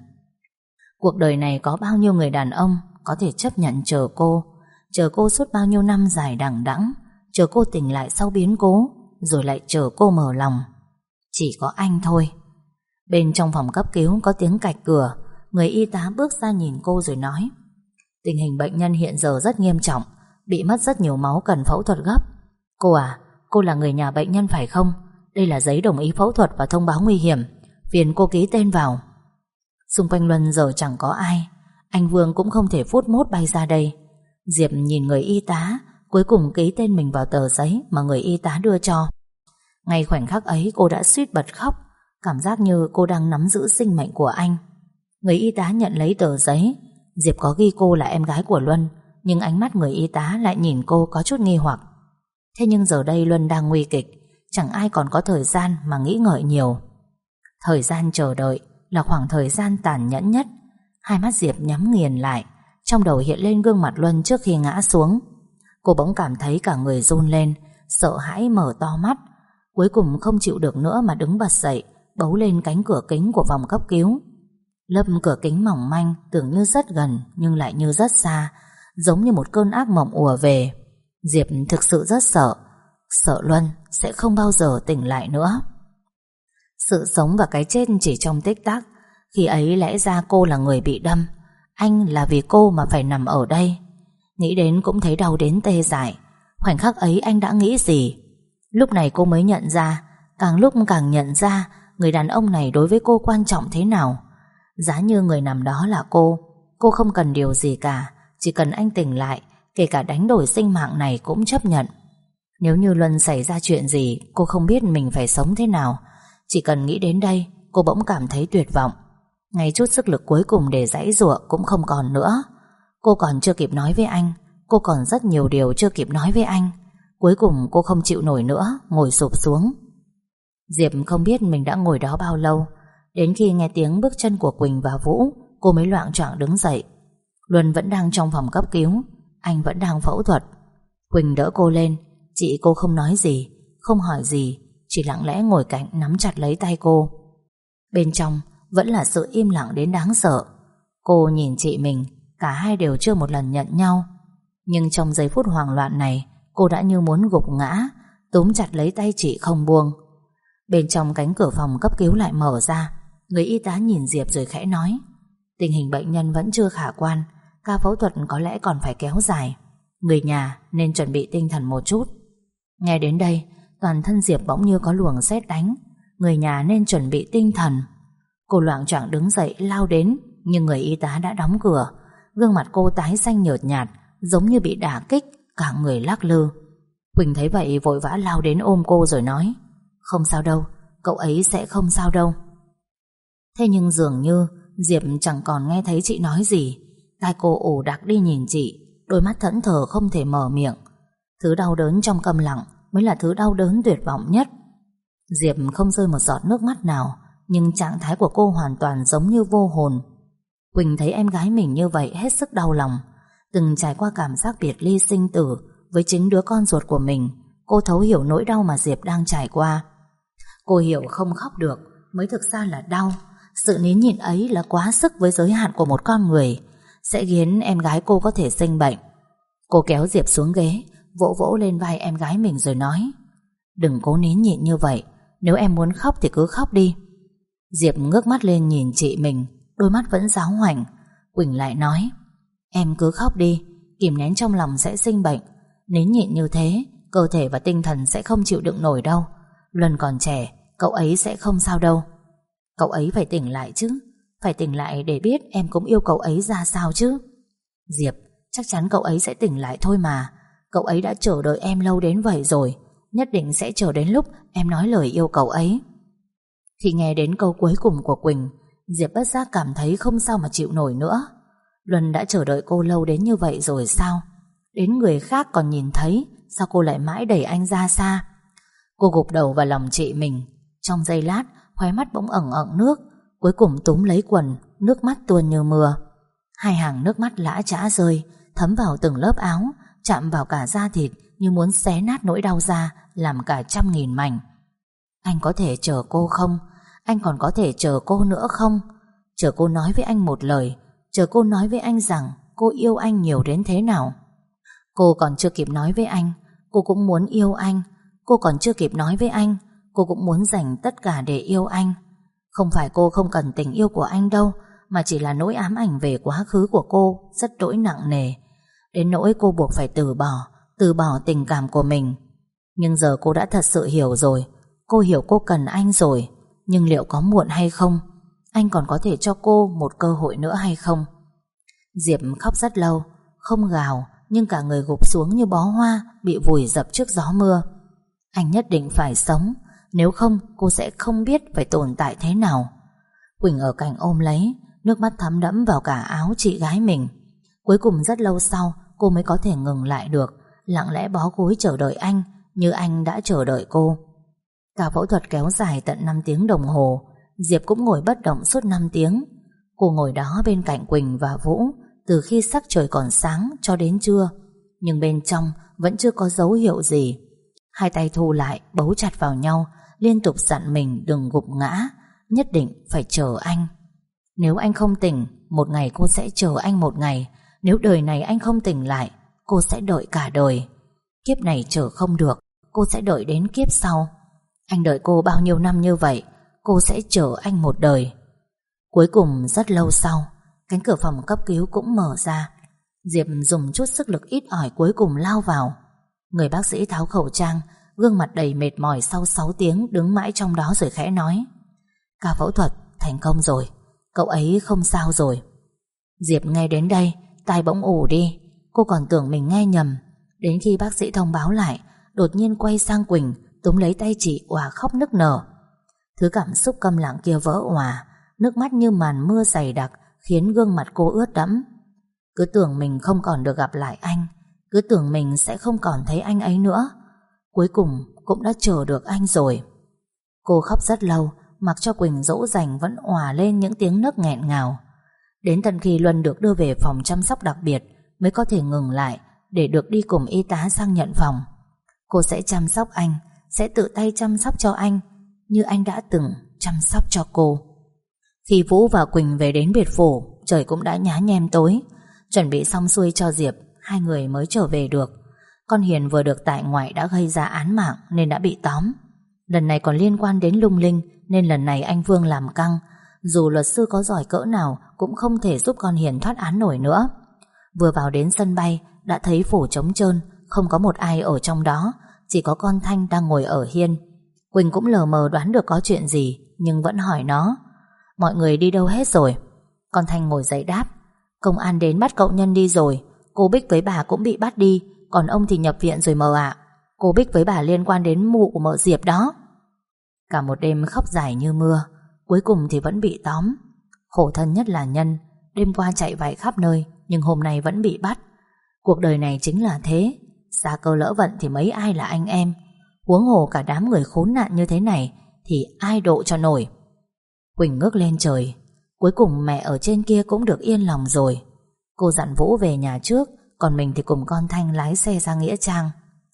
Cuộc đời này có bao nhiêu người đàn ông có thể chấp nhận chờ cô, chờ cô suốt bao nhiêu năm dài đằng đẵng, chờ cô tỉnh lại sau biến cố, rồi lại chờ cô mở lòng. Chỉ có anh thôi. Bên trong phòng cấp cứu có tiếng cạch cửa. Người y tá bước ra nhìn cô rồi nói: tình hình bệnh nhân hiện giờ rất nghiêm trọng, bị mất rất nhiều máu, cần phẫu thuật gấp. Cô à, cô là người nhà bệnh nhân phải không? Đây là giấy đồng ý phẫu thuật và thông báo nguy hiểm, phiền cô ký tên vào. Xung quanh Luân giờ chẳng có ai. Anh Vương cũng không thể phút mốt bay ra đây. Diệp nhìn người y tá, cuối cùng ký tên mình vào tờ giấy mà người y tá đưa cho. Ngay khoảnh khắc ấy cô đã suýt bật khóc, cảm giác như cô đang nắm giữ sinh mệnh của anh. Người y tá nhận lấy tờ giấy. Diệp có ghi cô là em gái của Luân, nhưng ánh mắt người y tá lại nhìn cô có chút nghi hoặc. Thế nhưng giờ đây Luân đang nguy kịch, chẳng ai còn có thời gian mà nghĩ ngợi nhiều. Thời gian chờ đợi là khoảng thời gian tàn nhẫn nhất. Hai mắt Diệp nhắm nghiền lại, trong đầu hiện lên gương mặt Luân trước khi ngã xuống. Cô bỗng cảm thấy cả người run lên, sợ hãi mở to mắt. Cuối cùng không chịu được nữa mà đứng bật dậy, bấu lên cánh cửa kính của phòng cấp cứu. Lớp cửa kính mỏng manh, tưởng như rất gần nhưng lại như rất xa, giống như một cơn ác mộng ùa về. Diệp thực sự rất sợ, sợ Luân sẽ không bao giờ tỉnh lại nữa. Sự sống và cái chết chỉ trong tích tắc. Khi ấy lẽ ra cô là người bị đâm, anh là vì cô mà phải nằm ở đây. Nghĩ đến cũng thấy đau đến tê dại. Khoảnh khắc ấy anh đã nghĩ gì? Lúc này cô mới nhận ra, càng lúc càng nhận ra người đàn ông này đối với cô quan trọng thế nào. Giá như người nằm đó là cô, cô không cần điều gì cả, chỉ cần anh tỉnh lại, kể cả đánh đổi sinh mạng này cũng chấp nhận. Nếu như Luân xảy ra chuyện gì, cô không biết mình phải sống thế nào. Chỉ cần nghĩ đến đây, cô bỗng cảm thấy tuyệt vọng. Ngay chút sức lực cuối cùng để giãy giụa cũng không còn nữa. Cô còn chưa kịp nói với anh, cô còn rất nhiều điều chưa kịp nói với anh. Cuối cùng cô không chịu nổi nữa, ngồi sụp xuống. Diệp không biết mình đã ngồi đó bao lâu. Đến khi nghe tiếng bước chân của Quỳnh và Vũ, cô mới loạng choạng đứng dậy. Luân vẫn đang trong phòng cấp cứu, anh vẫn đang phẫu thuật. Quỳnh đỡ cô lên. Chị cô không nói gì, không hỏi gì, chỉ lặng lẽ ngồi cạnh nắm chặt lấy tay cô. Bên trong vẫn là sự im lặng đến đáng sợ. Cô nhìn chị mình, cả hai đều chưa một lần nhận nhau. Nhưng trong giây phút hoảng loạn này, cô đã như muốn gục ngã, túm chặt lấy tay chị không buông. Bên trong cánh cửa phòng cấp cứu lại mở ra. Người y tá nhìn Diệp rồi khẽ nói: tình hình bệnh nhân vẫn chưa khả quan, ca phẫu thuật có lẽ còn phải kéo dài. Người nhà nên chuẩn bị tinh thần một chút. Nghe đến đây, toàn thân Diệp bỗng như có luồng sét đánh. Người nhà nên chuẩn bị tinh thần. Cô loạng choạng đứng dậy lao đến, nhưng người y tá đã đóng cửa. Gương mặt cô tái xanh nhợt nhạt, giống như bị đả kích, cả người lắc lư. Quỳnh thấy vậy vội vã lao đến ôm cô rồi nói: không sao đâu, cậu ấy sẽ không sao đâu. Thế nhưng dường như Diệp chẳng còn nghe thấy chị nói gì. Tai cô ù đặc đi nhìn chị, đôi mắt thẫn thờ không thể mở miệng. Thứ đau đớn trong câm lặng mới là thứ đau đớn tuyệt vọng nhất. Diệp không rơi một giọt nước mắt nào, nhưng trạng thái của cô hoàn toàn giống như vô hồn. Quỳnh thấy em gái mình như vậy hết sức đau lòng. Từng trải qua cảm giác biệt ly sinh tử với chính đứa con ruột của mình, cô thấu hiểu nỗi đau mà Diệp đang trải qua. Cô hiểu không khóc được mới thực ra là đau. Sự nín nhịn ấy là quá sức với giới hạn của một con người, sẽ khiến em gái cô có thể sinh bệnh. Cô kéo Diệp xuống ghế, vỗ vỗ lên vai em gái mình rồi nói: đừng cố nín nhịn như vậy, nếu em muốn khóc thì cứ khóc đi. Diệp ngước mắt lên nhìn chị mình, đôi mắt vẫn giáo hoành. Quỳnh lại nói: em cứ khóc đi, kìm nén trong lòng sẽ sinh bệnh. Nín nhịn như thế, cơ thể và tinh thần sẽ không chịu đựng nổi đâu. Luân còn trẻ, cậu ấy sẽ không sao đâu. Cậu ấy phải tỉnh lại chứ, phải tỉnh lại để biết em cũng yêu cậu ấy ra sao chứ. Diệp, chắc chắn cậu ấy sẽ tỉnh lại thôi mà. Cậu ấy đã chờ đợi em lâu đến vậy rồi, nhất định sẽ chờ đến lúc em nói lời yêu cậu ấy. Khi nghe đến câu cuối cùng của Quỳnh, Diệp bất giác cảm thấy không sao mà chịu nổi nữa. Luân đã chờ đợi cô lâu đến như vậy rồi sao? Đến người khác còn nhìn thấy, sao cô lại mãi đẩy anh ra xa? Cô gục đầu vào lòng chị mình. Trong giây lát, khóe mắt bỗng ẩn ẩn nước. Cuối cùng túm lấy quần, nước mắt tuôn như mưa. Hai hàng nước mắt lã chã rơi, thấm vào từng lớp áo, chạm vào cả da thịt như muốn xé nát nỗi đau ra, làm cả trăm nghìn mảnh. Anh có thể chờ cô không? Anh còn có thể chờ cô nữa không? Chờ cô nói với anh một lời, chờ cô nói với anh rằng cô yêu anh nhiều đến thế nào. Cô còn chưa kịp nói với anh, cô cũng muốn yêu anh. Cô còn chưa kịp nói với anh, cô cũng muốn dành tất cả để yêu anh. Không phải cô không cần tình yêu của anh đâu, mà chỉ là nỗi ám ảnh về quá khứ của cô rất đỗi nặng nề, đến nỗi cô buộc phải từ bỏ, từ bỏ tình cảm của mình. Nhưng giờ cô đã thật sự hiểu rồi. Cô hiểu cô cần anh rồi. Nhưng liệu có muộn hay không? Anh còn có thể cho cô một cơ hội nữa hay không? Diệp khóc rất lâu, không gào, nhưng cả người gục xuống như bó hoa bị vùi dập trước gió mưa. Anh nhất định phải sống, nếu không cô sẽ không biết phải tồn tại thế nào. Quỳnh ở cạnh ôm lấy, nước mắt thấm đẫm vào cả áo chị gái mình. Cuối cùng rất lâu sau, cô mới có thể ngừng lại được, lặng lẽ bó gối chờ đợi anh, như anh đã chờ đợi cô. Cả phẫu thuật kéo dài tận năm tiếng đồng hồ. Diệp cũng ngồi bất động suốt năm tiếng. Cô ngồi đó bên cạnh Quỳnh và Vũ từ khi sắc trời còn sáng cho đến trưa, nhưng bên trong vẫn chưa có dấu hiệu gì. Hai tay thu lại bấu chặt vào nhau, liên tục dặn mình đừng gục ngã, nhất định phải chờ anh. Nếu anh không tỉnh, một ngày cô sẽ chờ anh một ngày. Nếu đời này anh không tỉnh lại, cô sẽ đợi cả đời. Kiếp này chờ không được, cô sẽ đợi đến kiếp sau. Anh đợi cô bao nhiêu năm như vậy, cô sẽ chờ anh một đời. Cuối cùng rất lâu sau, cánh cửa phòng cấp cứu cũng mở ra. Diệp dùng chút sức lực ít ỏi cuối cùng lao vào. Người bác sĩ tháo khẩu trang, gương mặt đầy mệt mỏi sau sáu tiếng đứng mãi trong đó rồi khẽ nói: Ca phẫu thuật thành công rồi, cậu ấy không sao rồi. Diệp nghe đến đây, tai bỗng ù đi. Cô còn tưởng mình nghe nhầm. Đến khi bác sĩ thông báo lại, đột nhiên quay sang Quỳnh, túm lấy tay chị òa khóc nức nở. Thứ cảm xúc câm lặng kia vỡ òa, nước mắt như màn mưa dày đặc khiến gương mặt cô ướt đẫm. Cứ tưởng mình không còn được gặp lại anh, cứ tưởng mình sẽ không còn thấy anh ấy nữa. Cuối cùng cũng đã chờ được anh rồi. Cô khóc rất lâu, mặc cho Quỳnh dỗ dành vẫn òa lên những tiếng nấc nghẹn ngào. Đến tận khi Luân được đưa về phòng chăm sóc đặc biệt mới có thể ngừng lại để được đi cùng y tá sang nhận phòng. Cô sẽ chăm sóc anh, sẽ tự tay chăm sóc cho anh như anh đã từng chăm sóc cho cô. Khi Vũ và Quỳnh về đến biệt phủ, trời cũng đã nhá nhem tối. Chuẩn bị xong xuôi cho Diệp, hai người mới trở về được. Con Hiền vừa được tại ngoại đã gây ra án mạng nên đã bị tóm. Lần này còn liên quan đến lung linh, nên lần này anh Vương làm căng. Dù luật sư có giỏi cỡ nào cũng không thể giúp con Hiền thoát án nổi nữa. Vừa vào đến sân bay đã thấy phủ trống trơn, không có một ai ở trong đó, chỉ có con Thanh đang ngồi ở hiên. Quỳnh cũng lờ mờ đoán được có chuyện gì, nhưng vẫn hỏi nó: Mọi người đi đâu hết rồi? Con Thanh ngồi dậy đáp: Công an đến bắt cậu Nhân đi rồi. Cô Bích với bà cũng bị bắt đi, còn ông thì nhập viện rồi mờ ạ. Cô Bích với bà liên quan đến mụ của mợ Diệp đó. Cả một đêm khóc dài như mưa, cuối cùng thì vẫn bị tóm. Khổ thân nhất là Nhân, đêm qua chạy vạy khắp nơi nhưng hôm nay vẫn bị bắt. Cuộc đời này chính là thế, xa cơ lỡ vận thì mấy ai là anh em. Huống hồ cả đám người khốn nạn như thế này thì ai độ cho nổi. Quỳnh ngước lên trời. Cuối cùng mẹ ở trên kia cũng được yên lòng rồi. Cô dặn Vũ về nhà trước, còn mình thì cùng con Thanh lái xe ra Nghĩa Trang.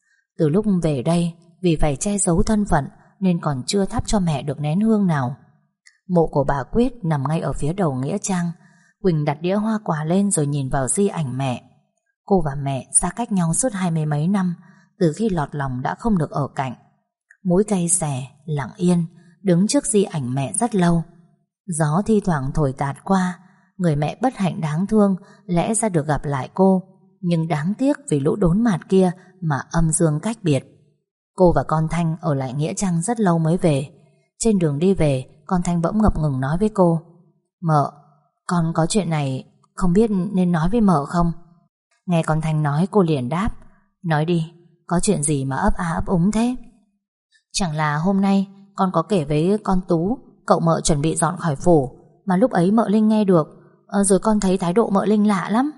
Từ lúc về đây, vì phải che giấu thân phận nên còn chưa thắp cho mẹ được nén hương nào. Mộ của bà Quyết nằm ngay ở phía đầu Nghĩa Trang. Quỳnh đặt đĩa hoa quả lên rồi nhìn vào di ảnh mẹ. Cô và mẹ xa cách nhau suốt hai mươi mấy năm, từ khi lọt lòng đã không được ở cạnh. Mũi cay xè, lặng yên đứng trước di ảnh mẹ rất lâu. Gió thi thoảng thổi tạt qua. Người mẹ bất hạnh đáng thương lẽ ra được gặp lại cô, nhưng đáng tiếc vì lũ đốn mạt kia mà âm dương cách biệt. Cô và con Thanh ở lại Nghĩa Trang rất lâu mới về. Trên đường đi về, con Thanh bỗng ngập ngừng nói với cô: Mợ, con có chuyện này không biết nên nói với mợ không? Nghe con Thanh nói, cô liền đáp: Nói đi, có chuyện gì mà ấp a ấp úng thế? Chẳng là hôm nay con có kể với con Tú cậu mợ chuẩn bị dọn khỏi phủ, mà lúc ấy mợ Linh nghe được, à, rồi con thấy thái độ mợ Linh lạ lắm.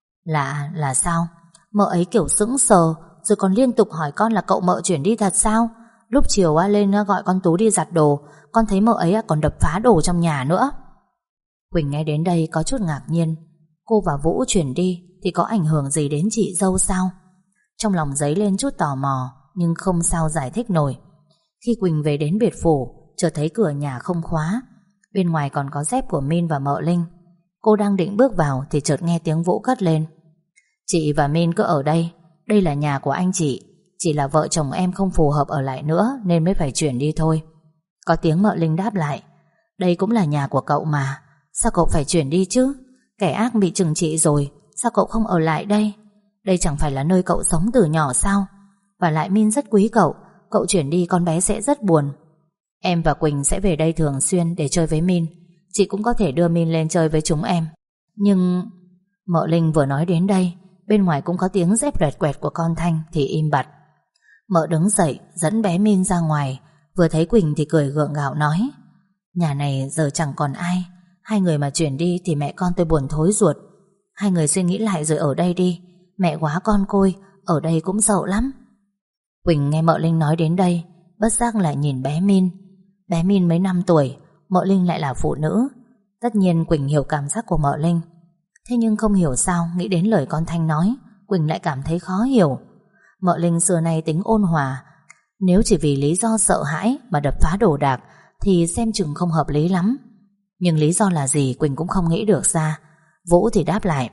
Lạ là sao? Mợ ấy kiểu sững sờ, rồi còn liên tục hỏi con là cậu mợ chuyển đi thật sao? Lúc chiều á, lên gọi con Tú đi giặt đồ, con thấy mợ ấy còn đập phá đồ trong nhà nữa. Quỳnh nghe đến đây có chút ngạc nhiên. Cô và Vũ chuyển đi thì có ảnh hưởng gì đến chị dâu sao? Trong lòng dấy lên chút tò mò, nhưng không sao giải thích nổi. Khi Quỳnh về đến biệt phủ, chợt thấy cửa nhà không khóa, bên ngoài còn có dép của Min và mợ Linh. Cô đang định bước vào thì chợt nghe tiếng Vũ cất lên: Chị và Min cứ ở đây, đây là nhà của anh chị. Chỉ là vợ chồng em không phù hợp ở lại nữa nên mới phải chuyển đi thôi. Có tiếng mợ Linh đáp lại: Đây cũng là nhà của cậu mà, sao cậu phải chuyển đi chứ? Kẻ ác bị trừng trị rồi, sao cậu không ở lại đây? Đây chẳng phải là nơi cậu sống từ nhỏ sao? Và lại Min rất quý cậu, cậu chuyển đi con bé sẽ rất buồn. Em và Quỳnh sẽ về đây thường xuyên để chơi với Min. Chị cũng có thể đưa Min lên chơi với chúng em. Nhưng... Mợ Linh vừa nói đến đây, bên ngoài cũng có tiếng dép loẹt quẹt của con Thanh thì im bặt. Mợ đứng dậy dẫn bé Min ra ngoài. Vừa thấy Quỳnh thì cười gượng gạo nói: Nhà này giờ chẳng còn ai. Hai người mà chuyển đi thì mẹ con tôi buồn thối ruột. Hai người suy nghĩ lại rồi ở đây đi. Mẹ quá con côi, ở đây cũng sợ lắm. Quỳnh nghe mợ Linh nói đến đây, bất giác lại nhìn bé Min. Bé Min mấy năm tuổi, Mợ Linh lại là phụ nữ. Tất nhiên Quỳnh hiểu cảm giác của mợ Linh. Thế nhưng không hiểu sao nghĩ đến lời con Thanh nói, Quỳnh lại cảm thấy khó hiểu. Mợ Linh xưa nay tính ôn hòa, nếu chỉ vì lý do sợ hãi mà đập phá đồ đạc thì xem chừng không hợp lý lắm. Nhưng lý do là gì Quỳnh cũng không nghĩ được ra. Vũ thì đáp lại: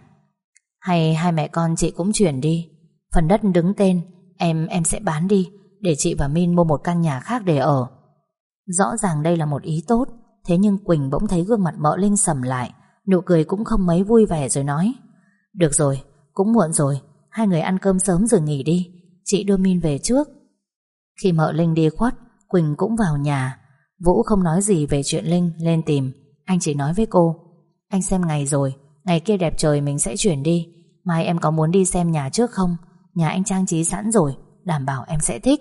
Hay hai mẹ con chị cũng chuyển đi. Phần đất đứng tên Em em sẽ bán đi, để chị và Min mua một căn nhà khác để ở. Rõ ràng đây là một ý tốt. Thế nhưng Quỳnh bỗng thấy gương mặt mợ Linh sầm lại, nụ cười cũng không mấy vui vẻ rồi nói: Được rồi, cũng muộn rồi, hai người ăn cơm sớm rồi nghỉ đi, chị đưa Min về trước. Khi mợ Linh đi khuất, Quỳnh cũng vào nhà. Vũ không nói gì về chuyện Linh lên tìm. Anh chỉ nói với cô: Anh xem ngày rồi, ngày kia đẹp trời mình sẽ chuyển đi. Mai em có muốn đi xem nhà trước không? Nhà anh trang trí sẵn rồi, đảm bảo em sẽ thích.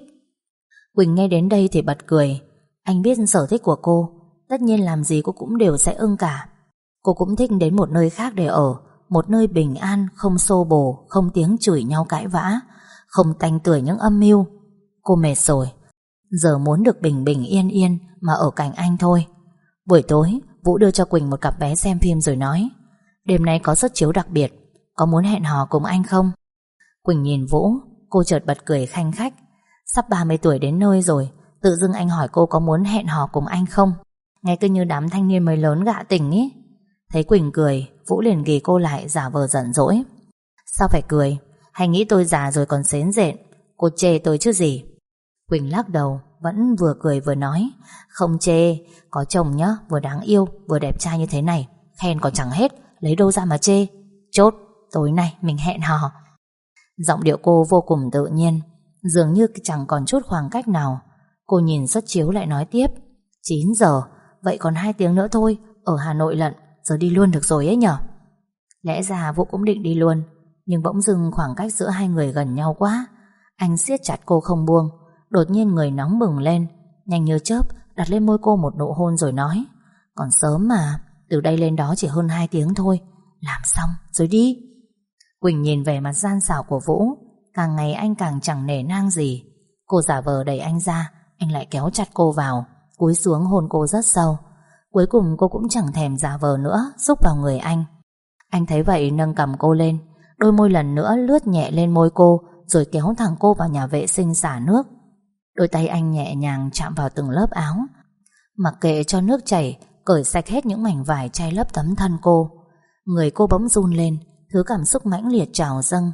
Quỳnh nghe đến đây thì bật cười. Anh biết sở thích của cô, tất nhiên làm gì cô cũng đều sẽ ưng cả. Cô cũng thích đến một nơi khác để ở, một nơi bình an, không xô bồ, không tiếng chửi nhau cãi vã, không tanh tưởi những âm mưu. Cô mệt rồi, giờ muốn được bình bình yên yên mà ở cạnh anh thôi. Buổi tối Vũ đưa cho Quỳnh một cặp vé xem phim rồi nói: Đêm nay có suất chiếu đặc biệt, có muốn hẹn hò cùng anh không? Quỳnh nhìn Vũ, cô chợt bật cười khanh khách. Sắp ba mươi tuổi đến nơi rồi, tự dưng anh hỏi cô có muốn hẹn hò cùng anh không. Nghe cứ như đám thanh niên mới lớn gạ tình ý. Thấy Quỳnh cười, Vũ liền ghì cô lại giả vờ giận dỗi. Sao phải cười? Hay nghĩ tôi già rồi còn xến rện? Cô chê tôi chứ gì? Quỳnh lắc đầu, vẫn vừa cười vừa nói: Không chê, có chồng nhá, vừa đáng yêu vừa đẹp trai như thế này, khen còn chẳng hết, lấy đâu ra mà chê. Chốt, tối nay mình hẹn hò. Giọng điệu cô vô cùng tự nhiên, dường như chẳng còn chút khoảng cách nào. Cô nhìn suất chiếu lại nói tiếp: Chín giờ, vậy còn hai tiếng nữa thôi, ở Hà Nội lận, giờ đi luôn được rồi ấy nhở? Lẽ ra Vũ cũng định đi luôn, nhưng bỗng dưng khoảng cách giữa hai người gần nhau quá. Anh siết chặt cô không buông. Đột nhiên người nóng bừng lên, nhanh như chớp đặt lên môi cô một nụ hôn rồi nói: Còn sớm mà, từ đây lên đó chỉ hơn hai tiếng thôi, làm xong rồi đi. Quỳnh nhìn về mặt gian xảo của Vũ, càng ngày anh càng chẳng nể nang gì. Cô giả vờ đẩy anh ra, anh lại kéo chặt cô vào, cúi xuống hôn cô rất sâu. Cuối cùng cô cũng chẳng thèm giả vờ nữa, xúc vào người anh. Anh thấy vậy nâng cằm cô lên, đôi môi lần nữa lướt nhẹ lên môi cô, rồi kéo thẳng cô vào nhà vệ sinh xả nước. Đôi tay anh nhẹ nhàng chạm vào từng lớp áo, mặc kệ cho nước chảy, cởi sạch hết những mảnh vải che lấp tấm thân cô. Người cô bỗng run lên, thứ cảm xúc mãnh liệt trào dâng.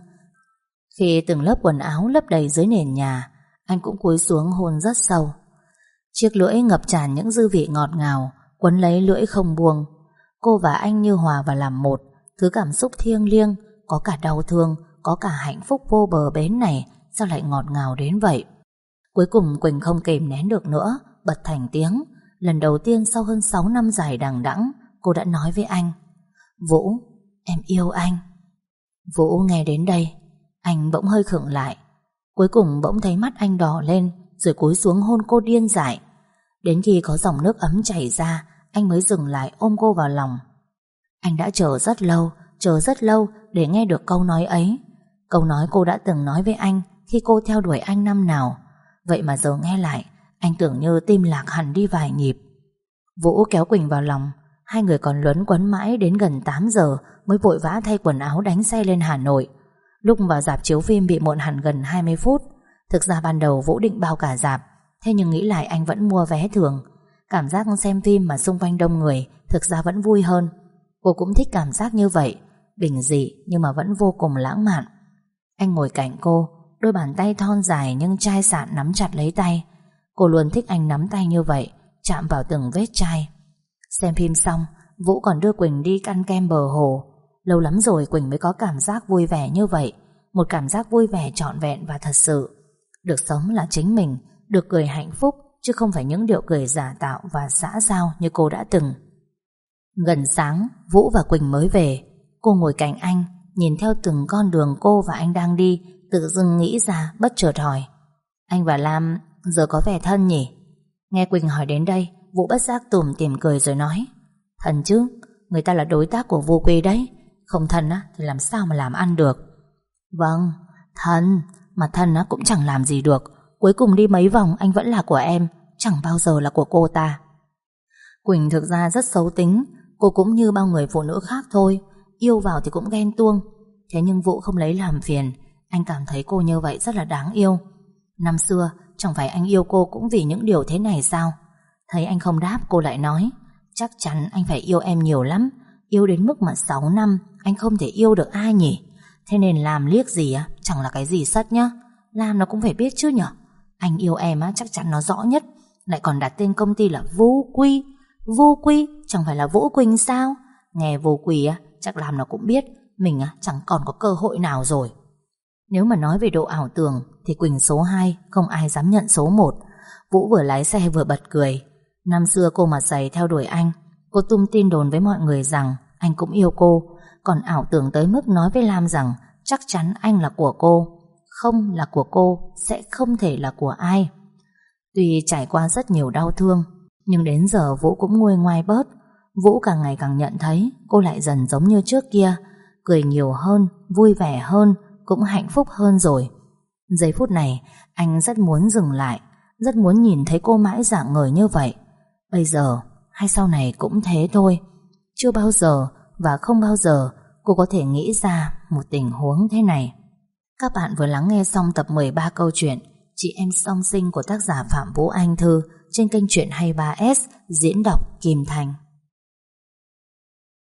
Khi từng lớp quần áo lấp đầy dưới nền nhà, anh cũng cúi xuống hôn rất sâu. Chiếc lưỡi ngập tràn những dư vị ngọt ngào, quấn lấy lưỡi không buông. Cô và anh như hòa và làm một, thứ cảm xúc thiêng liêng, có cả đau thương, có cả hạnh phúc vô bờ bến này, sao lại ngọt ngào đến vậy? Cuối cùng Quỳnh không kìm nén được nữa, bật thành tiếng. Lần đầu tiên sau hơn sáu năm dài đằng đẵng, cô đã nói với anh: Vũ, em yêu anh. Vũ nghe đến đây, anh bỗng hơi khựng lại. Cuối cùng bỗng thấy mắt anh đỏ lên, rồi cúi xuống hôn cô điên dại. Đến khi có dòng nước ấm chảy ra, anh mới dừng lại ôm cô vào lòng. Anh đã chờ rất lâu, chờ rất lâu để nghe được câu nói ấy. Câu nói cô đã từng nói với anh khi cô theo đuổi anh năm nào. Vậy mà giờ nghe lại, anh tưởng như tim lạc hẳn đi vài nhịp. Vũ kéo Quỳnh vào lòng. Hai người còn luẩn quẩn mãi đến gần tám giờ mới vội vã thay quần áo đánh xe lên Hà Nội. Lúc vào rạp chiếu phim bị muộn hẳn gần hai mươi phút. Thực ra ban đầu Vũ định bao cả rạp, thế nhưng nghĩ lại anh vẫn mua vé thường. Cảm giác xem phim mà xung quanh đông người thực ra vẫn vui hơn. Cô cũng thích cảm giác như vậy, bình dị nhưng mà vẫn vô cùng lãng mạn. Anh ngồi cạnh cô, đôi bàn tay thon dài nhưng chai sạn nắm chặt lấy tay. Cô luôn thích anh nắm tay như vậy, chạm vào từng vết chai. Xem phim xong, Vũ còn đưa Quỳnh đi ăn kem bờ hồ. Lâu lắm rồi Quỳnh mới có cảm giác vui vẻ như vậy, một cảm giác vui vẻ trọn vẹn và thật sự. Được sống là chính mình, được cười hạnh phúc, chứ không phải những điệu cười giả tạo và xã giao như cô đã từng. Gần sáng, Vũ và Quỳnh mới về. Cô ngồi cạnh anh, nhìn theo từng con đường cô và anh đang đi, tự dưng nghĩ ra, bất chợt hỏi: Anh và Lam giờ có vẻ thân nhỉ? Nghe Quỳnh hỏi đến đây, Vũ bất giác tủm tỉm cười rồi nói: Thân chứ, người ta là đối tác của Vô Quy đấy. Không thân á thì làm sao mà làm ăn được. Vâng, thân, mà thân á cũng chẳng làm gì được. Cuối cùng đi mấy vòng anh vẫn là của em, chẳng bao giờ là của cô ta. Quỳnh thực ra rất xấu tính, cô cũng như bao người phụ nữ khác thôi, yêu vào thì cũng ghen tuông. Thế nhưng Vũ không lấy làm phiền, anh cảm thấy cô như vậy rất là đáng yêu. Năm xưa chẳng phải anh yêu cô cũng vì những điều thế này sao? Thấy anh không đáp, cô lại nói, chắc chắn anh phải yêu em nhiều lắm, yêu đến mức mà sáu năm anh không thể yêu được ai nhỉ? Thế nên làm liếc gì á, chẳng là cái gì sất nhá. Làm nó cũng phải biết chứ nhở. Anh yêu em á, chắc chắn nó rõ nhất. Lại còn đặt tên công ty là Vô Quy. Vô Quy chẳng phải là Vũ Quỳnh sao? Nghe Vô Quy á, chắc làm nó cũng biết mình á, chẳng còn có cơ hội nào rồi. Nếu mà nói về độ ảo tưởng thì Quỳnh số hai, không ai dám nhận số một. Vũ vừa lái xe vừa bật cười. Năm xưa cô mặt dày theo đuổi anh, cô tung tin đồn với mọi người rằng anh cũng yêu cô, còn ảo tưởng tới mức nói với Lam rằng chắc chắn anh là của cô. Không là của cô sẽ không thể là của ai. Tuy trải qua rất nhiều đau thương, nhưng đến giờ Vũ cũng nguôi ngoai bớt. Vũ càng ngày càng nhận thấy cô lại dần giống như trước kia, cười nhiều hơn, vui vẻ hơn, cũng hạnh phúc hơn rồi. Giây phút này anh rất muốn dừng lại, rất muốn nhìn thấy cô mãi rạng ngời như vậy. Bây giờ hay sau này cũng thế thôi. Chưa bao giờ và không bao giờ cô có thể nghĩ ra một tình huống thế này. Các bạn vừa lắng nghe xong tập mười ba câu chuyện Chị Em Song Sinh của tác giả Phạm Vũ Anh Thư trên kênh Chuyện Hay ba ét, diễn đọc Kim Thành.